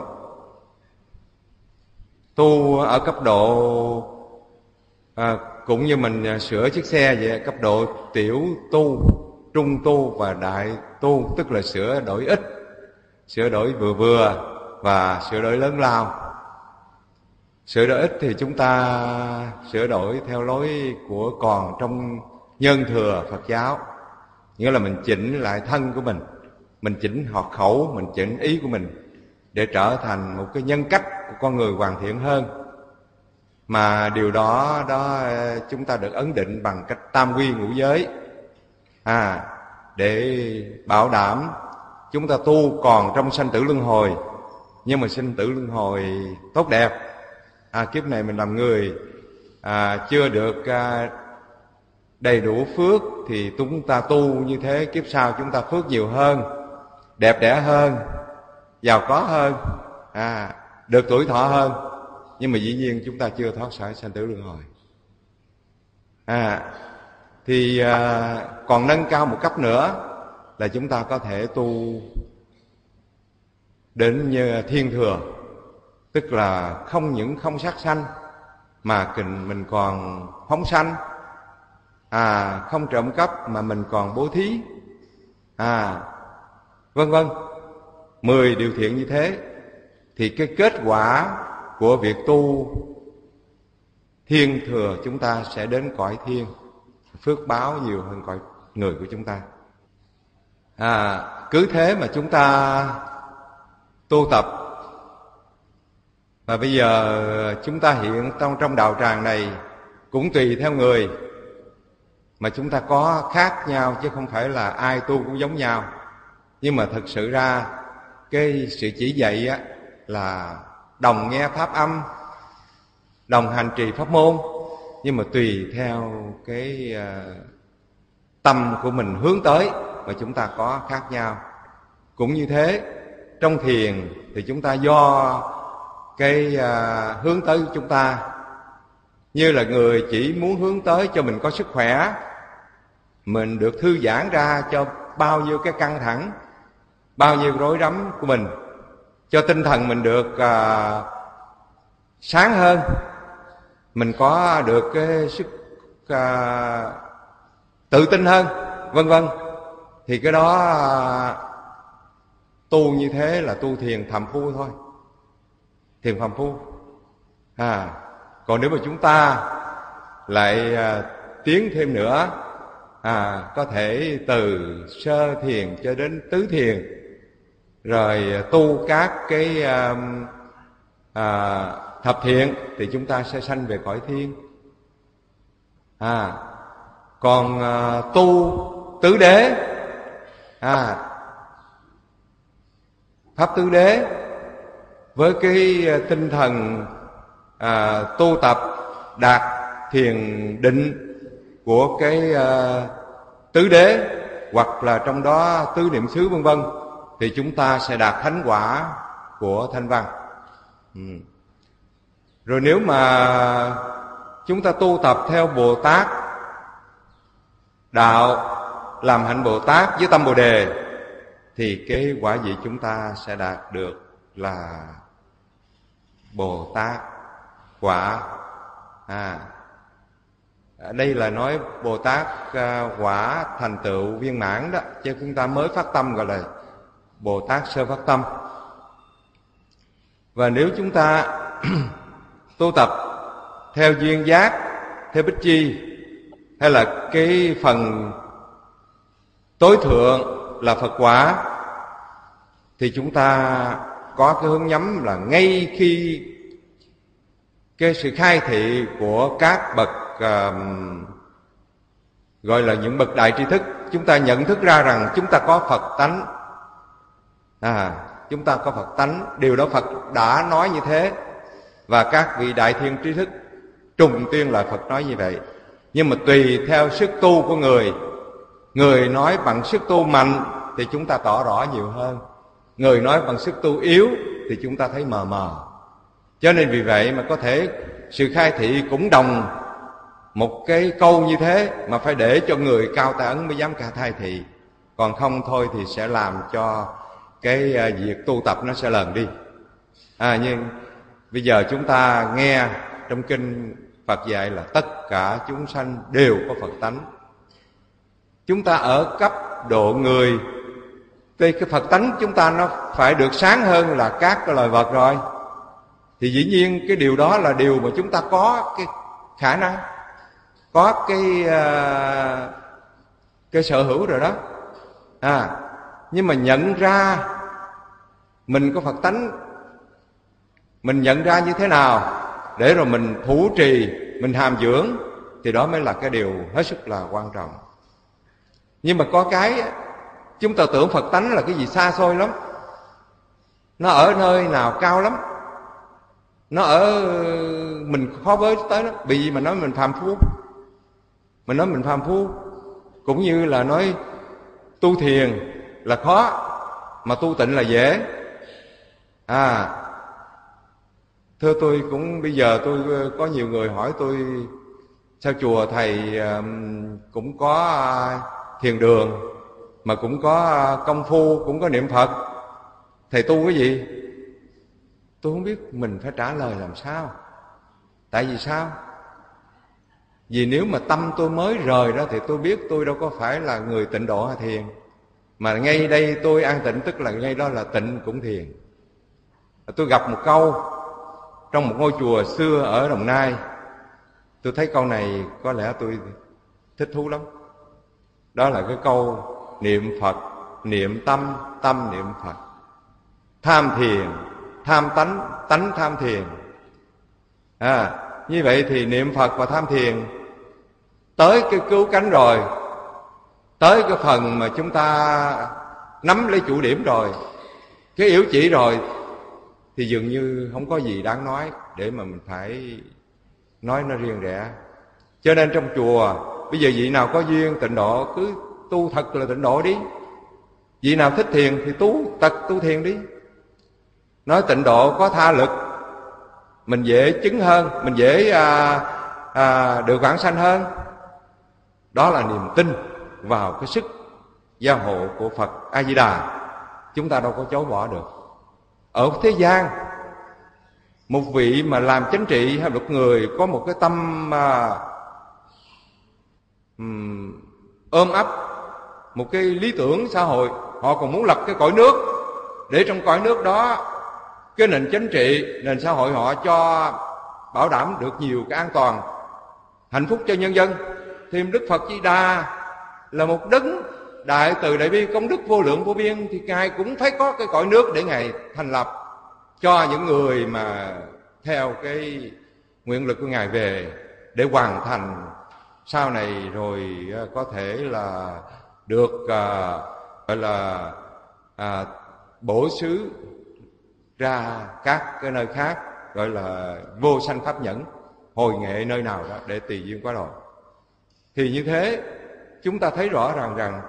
Tu ở cấp độ à, cũng như mình sửa chiếc xe vậy, cấp độ tiểu tu, trung tu và đại tu, tức là sửa đổi ít, sửa đổi vừa vừa và sửa đổi lớn lao. Sửa đổi ít thì chúng ta sửa đổi theo lối của còn trong nhân thừa Phật giáo, nghĩa là mình chỉnh lại thân của mình, mình chỉnh hoạt khẩu, mình chỉnh ý của mình để trở thành một cái nhân cách của con người hoàn thiện hơn. Mà điều đó đó chúng ta được ấn định bằng cách tam quy ngũ giới, à, để bảo đảm chúng ta tu còn trong sanh tử luân hồi, nhưng mà sanh tử luân hồi tốt đẹp. À, kiếp này mình làm người à, chưa được à, đầy đủ phước thì chúng ta tu như thế, kiếp sau chúng ta phước nhiều hơn, đẹp đẽ hơn, giàu có hơn, à, được tuổi thọ hơn. Nhưng mà dĩ nhiên chúng ta chưa thoát khỏi sanh tử luân hồi. à, Thì à, còn nâng cao một cấp nữa là chúng ta có thể tu đến như thiên thừa, tức là không những không sát sanh mà mình còn phóng sanh, à, không trộm cắp mà mình còn bố thí, à, vân vân, mười điều thiện như thế. Thì cái kết quả của việc tu thiên thừa chúng ta sẽ đến cõi thiên, phước báo nhiều hơn cõi người của chúng ta. À, cứ thế mà chúng ta tu tập. Và bây giờ chúng ta hiện trong trong đạo tràng này cũng tùy theo người mà chúng ta có khác nhau, chứ không phải là ai tu cũng giống nhau. Nhưng mà thật sự ra cái sự chỉ dạy á, là đồng nghe pháp âm, đồng hành trì pháp môn, nhưng mà tùy theo cái uh, tâm của mình hướng tới mà chúng ta có khác nhau. Cũng như thế, trong thiền thì chúng ta do cái uh, hướng tới chúng ta, như là người chỉ muốn hướng tới cho mình có sức khỏe, mình được thư giãn ra cho bao nhiêu cái căng thẳng, bao nhiêu rối rắm của mình, cho tinh thần mình được uh, sáng hơn, mình có được cái sức uh, tự tin hơn, vân vân. Thì cái đó uh, tu như thế là tu thiền phàm phu thôi, thiền phàm phu. À, còn nếu mà chúng ta lại uh, tiến thêm nữa, à, có thể từ sơ thiền cho đến tứ thiền, rồi tu các cái uh, uh, thập thiện, thì chúng ta sẽ sanh về cõi thiên. À, còn uh, tu tứ đế, à, pháp tứ đế với cái tinh thần uh, tu tập đạt thiền định của cái uh, tứ đế, hoặc là trong đó tứ niệm xứ vân vân, thì chúng ta sẽ đạt thánh quả của thanh văn. Ừ. Rồi nếu mà chúng ta tu tập theo Bồ Tát đạo, làm hạnh Bồ Tát với tâm Bồ Đề, thì cái quả vị chúng ta sẽ đạt được là Bồ Tát quả. À, ở đây là nói Bồ Tát quả thành tựu viên mãn đó, chứ chúng ta mới phát tâm gọi là Bồ Tát sơ phát tâm. Và nếu chúng ta tu tập theo duyên giác, theo bích chi, hay là cái phần tối thượng là Phật quả, thì chúng ta có cái hướng nhắm là ngay khi cái sự khai thị của các bậc uh, gọi là những bậc đại tri thức, chúng ta nhận thức ra rằng chúng ta có Phật tánh. À, chúng ta có Phật tánh, điều đó Phật đã nói như thế, và các vị đại thiên tri thức trùng tuyên lại Phật nói như vậy. Nhưng mà tùy theo sức tu của người, người nói bằng sức tu mạnh thì chúng ta tỏ rõ nhiều hơn, người nói bằng sức tu yếu thì chúng ta thấy mờ mờ. Cho nên vì vậy mà có thể sự khai thị cũng đồng một cái câu như thế, mà phải để cho người cao tài ấn mới dám cả khai thị, còn không thôi thì sẽ làm cho cái việc tu tập nó sẽ lờn đi. À, nhưng bây giờ chúng ta nghe trong kinh Phật dạy là tất cả chúng sanh đều có Phật tánh. Chúng ta ở cấp độ người thì cái Phật tánh chúng ta nó phải được sáng hơn là các cái loài vật rồi, thì dĩ nhiên cái điều đó là điều mà chúng ta có cái khả năng, có cái uh, cái sở hữu rồi đó. À, nhưng mà nhận ra mình có Phật tánh, mình nhận ra như thế nào để rồi mình thủ trì, mình hàm dưỡng, thì đó mới là cái điều hết sức là quan trọng. Nhưng mà có cái chúng ta tưởng Phật tánh là cái gì xa xôi lắm, nó ở nơi nào cao lắm, nó ở mình khó với tới lắm. Vì mà nói mình phàm phu, mình nói mình phàm phu, cũng như là nói tu thiền là khó mà tu tịnh là dễ. À, thưa tôi cũng bây giờ tôi có nhiều người hỏi tôi Sao chùa thầy cũng có thiền đường, mà cũng có công phu, cũng có niệm Phật, thầy tu cái gì? Tôi không biết mình phải trả lời làm sao. Tại vì sao? Vì nếu mà tâm tôi mới rời ra thì tôi biết tôi đâu có phải là người tịnh độ hay thiền. Mà ngay đây tôi an tịnh, tức là ngay đó là tịnh cũng thiền. Tôi gặp một câu trong một ngôi chùa xưa ở Đồng Nai. Tôi thấy câu này có lẽ tôi thích thú lắm. Đó là cái câu niệm Phật, niệm tâm, tâm niệm Phật. Tham thiền, tham tánh, tánh tham thiền. À, như vậy thì niệm Phật và tham thiền tới cái cứu cánh rồi, tới cái phần mà chúng ta nắm lấy chủ điểm rồi, cái yếu chỉ rồi, thì dường như không có gì đáng nói để mà mình phải nói nó riêng rẽ. Cho nên trong chùa bây giờ vị nào có duyên tịnh độ cứ tu thật là tịnh độ đi. Vị nào thích thiền thì tu tật tu thiền đi. Nói tịnh độ có tha lực, mình dễ chứng hơn, mình dễ à, à, được vãng sanh hơn. Đó là niềm tin vào cái sức gia hộ của Phật A Di Đà. Chúng ta đâu có chối bỏ được. Ở thế gian, một vị mà làm chánh trị hay một người có một cái tâm à, um, ôm ấp một cái lý tưởng xã hội, họ còn muốn lập cái cõi nước, để trong cõi nước đó cái nền chính trị, nền xã hội họ cho bảo đảm được nhiều cái an toàn, hạnh phúc cho nhân dân. Thì Đức Phật Di Đà là một đấng đại từ đại bi, công đức vô lượng vô biên, thì Ngài cũng phải có cái cõi nước để Ngài thành lập cho những người mà theo cái nguyện lực của Ngài về, để hoàn thành sau này rồi có thể là được à, gọi là à, bổ xứ ra các cái nơi khác, gọi là vô sanh pháp nhẫn, hồi nghệ nơi nào đó để tùy duyên quá rồi. Thì như thế chúng ta thấy rõ ràng rằng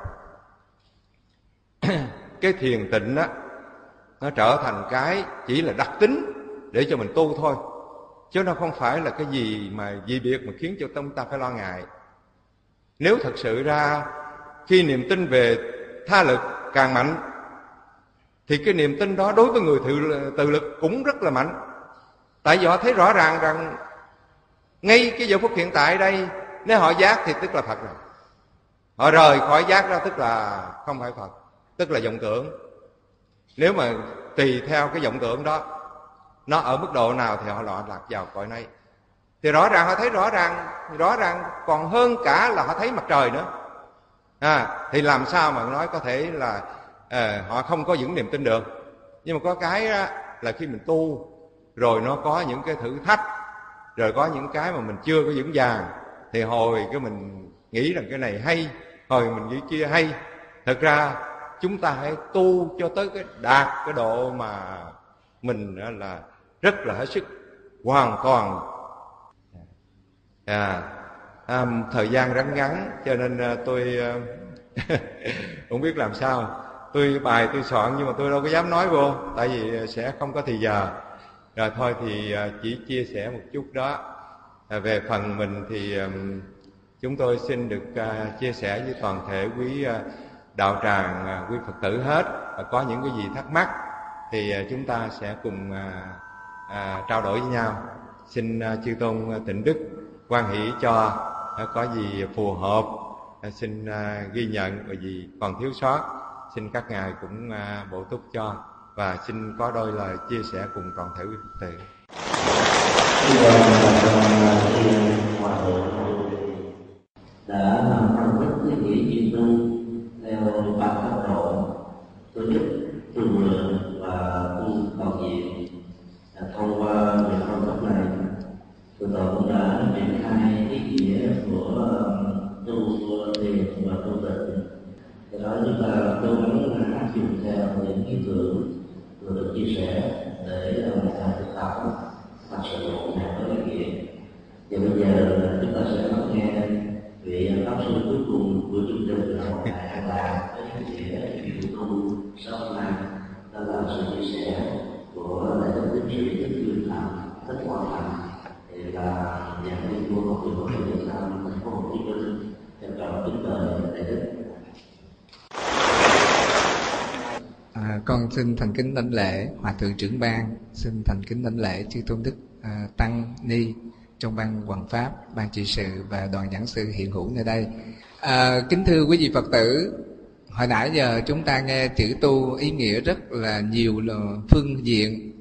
cái thiền tịnh á, nó trở thành cái chỉ là đặc tính để cho mình tu thôi, chứ nó không phải là cái gì mà dị biệt mà khiến cho chúng ta phải lo ngại. Nếu thật sự ra khi niềm tin về tha lực càng mạnh, thì cái niềm tin đó đối với người tự, tự lực cũng rất là mạnh. Tại vì họ thấy rõ ràng rằng ngay cái giờ phút hiện tại đây, nếu họ giác thì tức là Phật rồi. Họ rời khỏi giác ra tức là không phải Phật, tức là vọng tưởng. Nếu mà tùy theo cái vọng tưởng đó, nó ở mức độ nào thì họ lọt lạc vào cõi này. Thì rõ ràng họ thấy rõ ràng, rõ ràng còn hơn cả là họ thấy mặt trời nữa. À, thì làm sao mà nói có thể là à, họ không có vững niềm tin được. Nhưng mà có cái là khi mình tu rồi nó có những cái thử thách, rồi có những cái mà mình chưa có vững vàng, thì hồi cái mình nghĩ rằng cái này hay, hồi mình nghĩ kia hay. Thật ra chúng ta hãy tu cho tới cái đạt cái độ mà mình là rất là hết sức hoàn toàn. À, à, thời gian rất ngắn cho nên tôi không biết làm sao. Tôi bài tôi soạn nhưng mà tôi đâu có dám nói vô, tại vì sẽ không có thì giờ. Rồi thôi thì chỉ chia sẻ một chút đó. À, về phần mình thì um, chúng tôi xin được uh, chia sẻ với toàn thể quý uh, đạo tràng, uh, quý Phật tử hết. Và có những cái gì thắc mắc thì uh, chúng ta sẽ cùng uh, uh, trao đổi với nhau. Xin uh, chư tôn uh, Tịnh Đức hoan hỷ cho, uh, có gì phù hợp uh, xin uh, ghi nhận, và gì còn thiếu sót xin các ngài cũng uh, bổ túc cho. Và xin có đôi lời chia sẻ cùng toàn thể quý Phật tử. Hòa thượng đã làm phân tích cái nghĩa chuyên tu theo ba cấp độ: thứ nhất tu lượng và tu toàn diện. Thông qua việc phân tích này, Thượng tọa cũng đã triển khai ý nghĩa của tu thiền và tu tịnh. Do đó chúng ta cố gắng áp dụng theo những ý tưởng vừa được chia sẻ để làm thực tập thật sự hữu hiệu có ý nghĩa. Và bây giờ chúng ta sẽ lắng nghe vị pháp sư cuối cùng của chương trình là một ngài An Lạc với ý nghĩa chuyện tu sau này, đó là sự chia sẻ của đại đức tiến sĩ Thích Dương Thành, Thích Quang Thành, thì là nhà nghiên cứu học viện của Việt Nam. con xin thành kính đảnh lễ Hòa thượng trưởng ban, xin thành kính đảnh lễ chư tôn đức à, tăng ni trong ban hoằng pháp, ban trị sự và đoàn giảng sư hiện hữu nơi đây. À, kính thưa quý vị Phật tử, hồi nãy giờ chúng ta nghe chữ tu ý nghĩa rất là nhiều phương diện.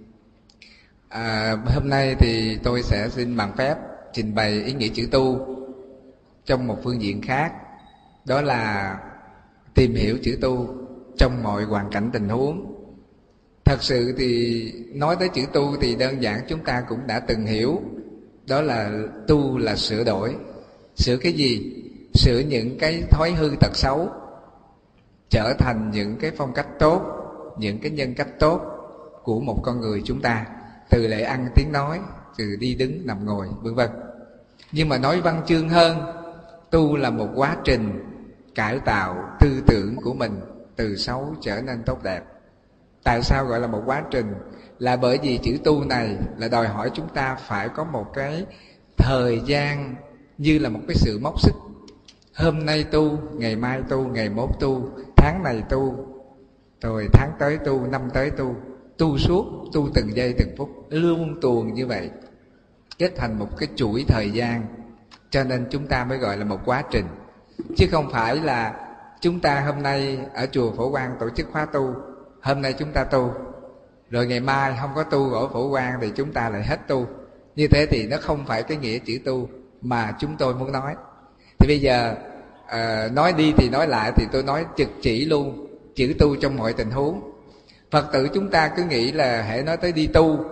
À, hôm nay thì tôi sẽ xin bằng phép trình bày ý nghĩa chữ tu trong một phương diện khác, đó là tìm hiểu chữ tu trong mọi hoàn cảnh tình huống. Thật sự thì nói tới chữ tu thì đơn giản chúng ta cũng đã từng hiểu, đó là tu là sửa đổi. Sửa cái gì? Sửa những cái thói hư tật xấu trở thành những cái phong cách tốt, những cái nhân cách tốt của một con người chúng ta, từ lời ăn tiếng nói, từ đi đứng nằm ngồi vân vân. Nhưng mà nói văn chương hơn, tu là một quá trình cải tạo tư tưởng của mình từ xấu trở nên tốt đẹp. Tại sao gọi là một quá trình? Là bởi vì chữ tu này là đòi hỏi chúng ta phải có một cái thời gian như là một cái sự móc xích. Hôm nay tu, ngày mai tu, ngày mốt tu, tháng này tu, rồi tháng tới tu, năm tới tu, tu suốt, tu từng giây từng phút, luôn tuồng như vậy, kết thành một cái chuỗi thời gian. Cho nên chúng ta mới gọi là một quá trình, chứ không phải là chúng ta hôm nay ở chùa Phổ Quang tổ chức khóa tu, hôm nay chúng ta tu, rồi ngày mai không có tu ở Phổ Quang thì chúng ta lại hết tu. Như thế thì nó không phải cái nghĩa chữ tu mà chúng tôi muốn nói. Thì bây giờ à, nói đi thì nói lại, thì tôi nói trực chỉ luôn chữ tu trong mọi tình huống. Phật tử chúng ta cứ nghĩ là hễ nói tới đi tu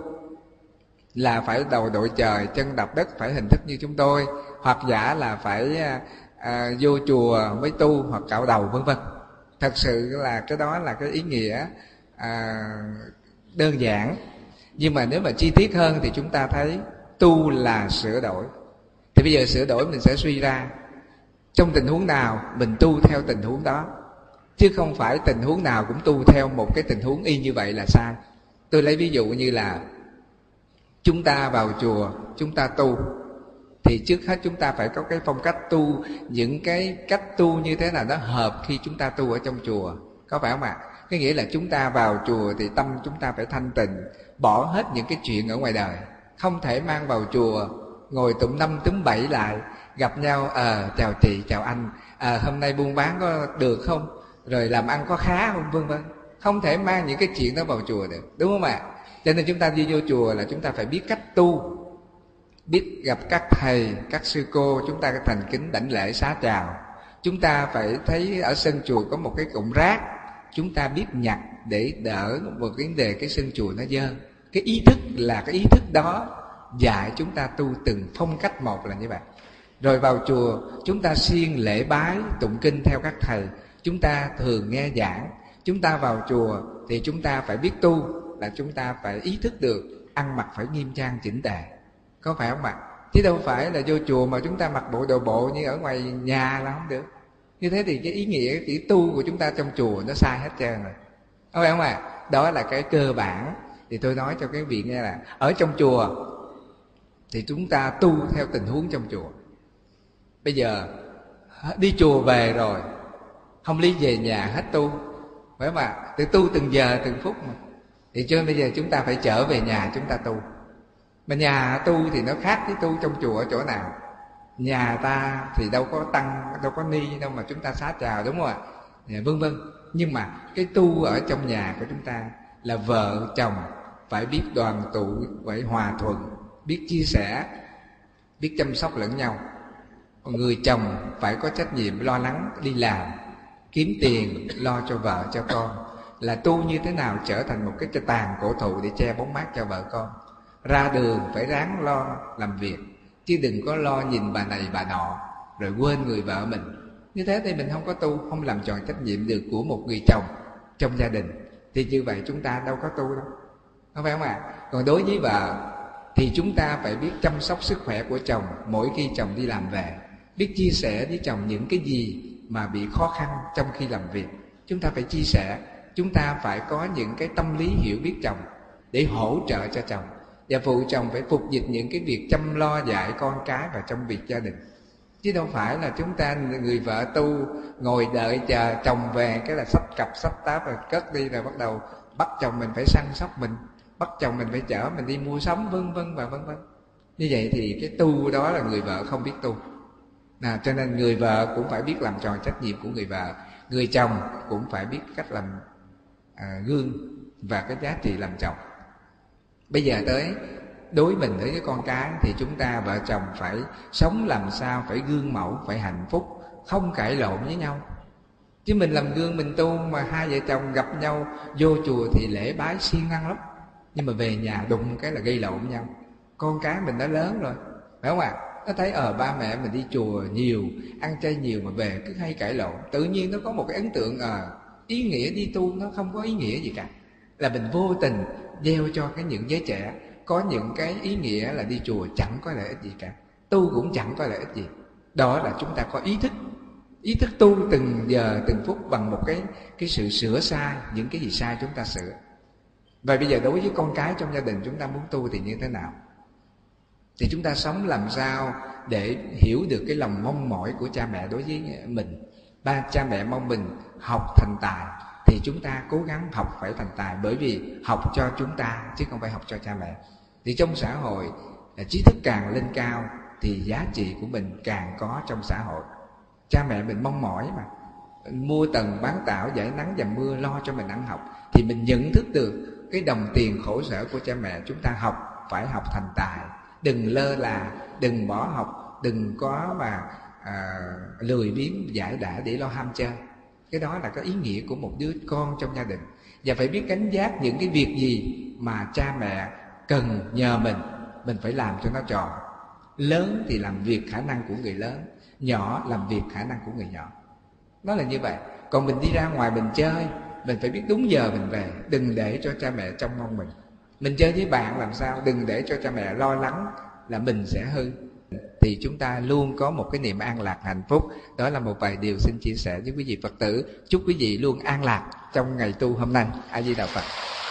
là phải đầu đội trời, chân đạp đất, phải hình thức như chúng tôi, hoặc giả là phải à, à, vô chùa mới tu, hoặc cạo đầu vân vân. Thật sự là cái đó là cái ý nghĩa à, đơn giản. Nhưng mà nếu mà chi tiết hơn thì chúng ta thấy tu là sửa đổi. Thì bây giờ sửa đổi mình sẽ suy ra trong tình huống nào mình tu theo tình huống đó, chứ không phải tình huống nào cũng tu theo một cái tình huống y như vậy là sai. Tôi lấy ví dụ như là chúng ta vào chùa, chúng ta tu, thì trước hết chúng ta phải có cái phong cách tu, những cái cách tu như thế nào đó hợp khi chúng ta tu ở trong chùa, có phải không ạ? Cái nghĩa là chúng ta vào chùa thì tâm chúng ta phải thanh tịnh, bỏ hết những cái chuyện ở ngoài đời. Không thể mang vào chùa ngồi tụm năm túm bảy lại, gặp nhau ờ à, chào chị, chào anh, à, hôm nay buôn bán có được không, rồi làm ăn có khá không, vân vân. Không thể mang những cái chuyện đó vào chùa được, đúng không ạ? Cho nên chúng ta đi vô chùa là chúng ta phải biết cách tu, biết gặp các thầy, các sư cô, chúng ta thành kính đảnh lễ xá chào. Chúng ta phải thấy ở sân chùa có một cái cụm rác, chúng ta biết nhặt để đỡ một cái vấn đề cái sân chùa nó dơ. Cái ý thức là cái ý thức đó dạy chúng ta tu từng phong cách một là như vậy. Rồi vào chùa chúng ta siêng lễ bái tụng kinh theo các thầy, chúng ta thường nghe giảng. Chúng ta vào chùa thì chúng ta phải biết tu, là chúng ta phải ý thức được ăn mặc phải nghiêm trang chỉnh tề, có phải không ạ? Chứ đâu phải là vô chùa mà chúng ta mặc bộ đồ bộ như ở ngoài nhà là không được. Như thế thì cái ý nghĩa chữ tu của chúng ta trong chùa nó sai hết trơn rồi, có phải không ạ? Đó là cái cơ bản. Thì tôi nói cho các vị nghe là ở trong chùa thì chúng ta tu theo tình huống trong chùa. Bây giờ đi chùa về rồi không lý về nhà hết tu, phải không ạ? Tự tu từng giờ từng phút mà. Thì cho nên bây giờ chúng ta phải trở về nhà chúng ta tu. Mà nhà tu thì nó khác với tu trong chùa ở chỗ nào? Nhà ta thì đâu có tăng, đâu có ni đâu mà chúng ta xá chào, đúng không ạ? Vân vân. Nhưng mà cái tu ở trong nhà của chúng ta là vợ chồng phải biết đoàn tụ, phải hòa thuận, biết chia sẻ, biết chăm sóc lẫn nhau. Người chồng phải có trách nhiệm lo lắng đi làm, kiếm tiền lo cho vợ cho con. Là tu như thế nào trở thành một cái tàn cổ thụ để che bóng mát cho vợ con. Ra đường phải ráng lo làm việc, chứ đừng có lo nhìn bà này bà nọ rồi quên người vợ mình. Như thế thì mình không có tu, không làm tròn trách nhiệm được của một người chồng trong gia đình. Thì như vậy chúng ta đâu có tu đâu, không phải không ạ? À? Còn đối với vợ thì chúng ta phải biết chăm sóc sức khỏe của chồng mỗi khi chồng đi làm về, biết chia sẻ với chồng những cái gì mà bị khó khăn trong khi làm việc. Chúng ta phải chia sẻ, chúng ta phải có những cái tâm lý hiểu biết chồng để hỗ trợ cho chồng, và phụ chồng phải phục dịch những cái việc chăm lo dạy con cái và trong việc gia đình. Chứ đâu phải là chúng ta người vợ tu ngồi đợi chờ chồng về cái là xách cặp xách táp rồi cất đi, rồi bắt đầu bắt chồng mình phải săn sóc mình, bắt chồng mình phải chở mình đi mua sắm, vân vân và vân vân. Như vậy thì cái tu đó là người vợ không biết tu. À, cho nên người vợ cũng phải biết làm tròn trách nhiệm của người vợ, người chồng cũng phải biết cách làm à, gương và cái giá trị làm chồng. Bây giờ tới đối mình với cái con cái thì chúng ta vợ chồng phải sống làm sao phải gương mẫu, phải hạnh phúc, không cãi lộn với nhau. Chứ mình làm gương mình tu mà hai vợ chồng gặp nhau vô chùa thì lễ bái siêng năng lắm, nhưng mà về nhà đụng cái là gây lộn nhau. Con cái mình đã lớn rồi, phải không ạ? À? Nó thấy ở ba mẹ mình đi chùa nhiều, ăn chay nhiều mà về cứ hay cãi lộn, tự nhiên nó có một cái ấn tượng à, ý nghĩa đi tu nó không có ý nghĩa gì cả. Là mình vô tình gieo cho cái những giới trẻ có những cái ý nghĩa là đi chùa chẳng có lợi ích gì cả, tu cũng chẳng có lợi ích gì. Đó là chúng ta có ý thức, ý thức tu từng giờ từng phút bằng một cái cái sự sửa sai, những cái gì sai chúng ta sửa. Và bây giờ đối với con cái trong gia đình chúng ta muốn tu thì như thế nào? Thì chúng ta sống làm sao để hiểu được cái lòng mong mỏi của cha mẹ đối với mình. Ba cha mẹ mong mình học thành tài thì chúng ta cố gắng học phải thành tài, bởi vì học cho chúng ta chứ không phải học cho cha mẹ. Thì trong xã hội trí thức càng lên cao thì giá trị của mình càng có trong xã hội. Cha mẹ mình mong mỏi mà, mua tầng bán tảo, giải nắng dầm mưa, lo cho mình ăn học, thì mình nhận thức được cái đồng tiền khổ sở của cha mẹ. Chúng ta học phải học thành tài, đừng lơ là, đừng bỏ học, đừng có mà à, lười biếng giải đãi để lo ham chơi. Cái đó là cái ý nghĩa của một đứa con trong gia đình. Và phải biết gánh vác những cái việc gì mà cha mẹ cần nhờ mình, mình phải làm cho nó tròn. Lớn thì làm việc khả năng của người lớn, nhỏ làm việc khả năng của người nhỏ. Nó là như vậy. Còn mình đi ra ngoài mình chơi, mình phải biết đúng giờ mình về, đừng để cho cha mẹ trông mong mình. Mình chơi với bạn làm sao, đừng để cho cha mẹ lo lắng là mình sẽ hư. Thì chúng ta luôn có một cái niềm an lạc hạnh phúc. Đó là một vài điều xin chia sẻ với quý vị Phật tử. Chúc quý vị luôn an lạc trong ngày tu hôm nay. A Di Đà Phật.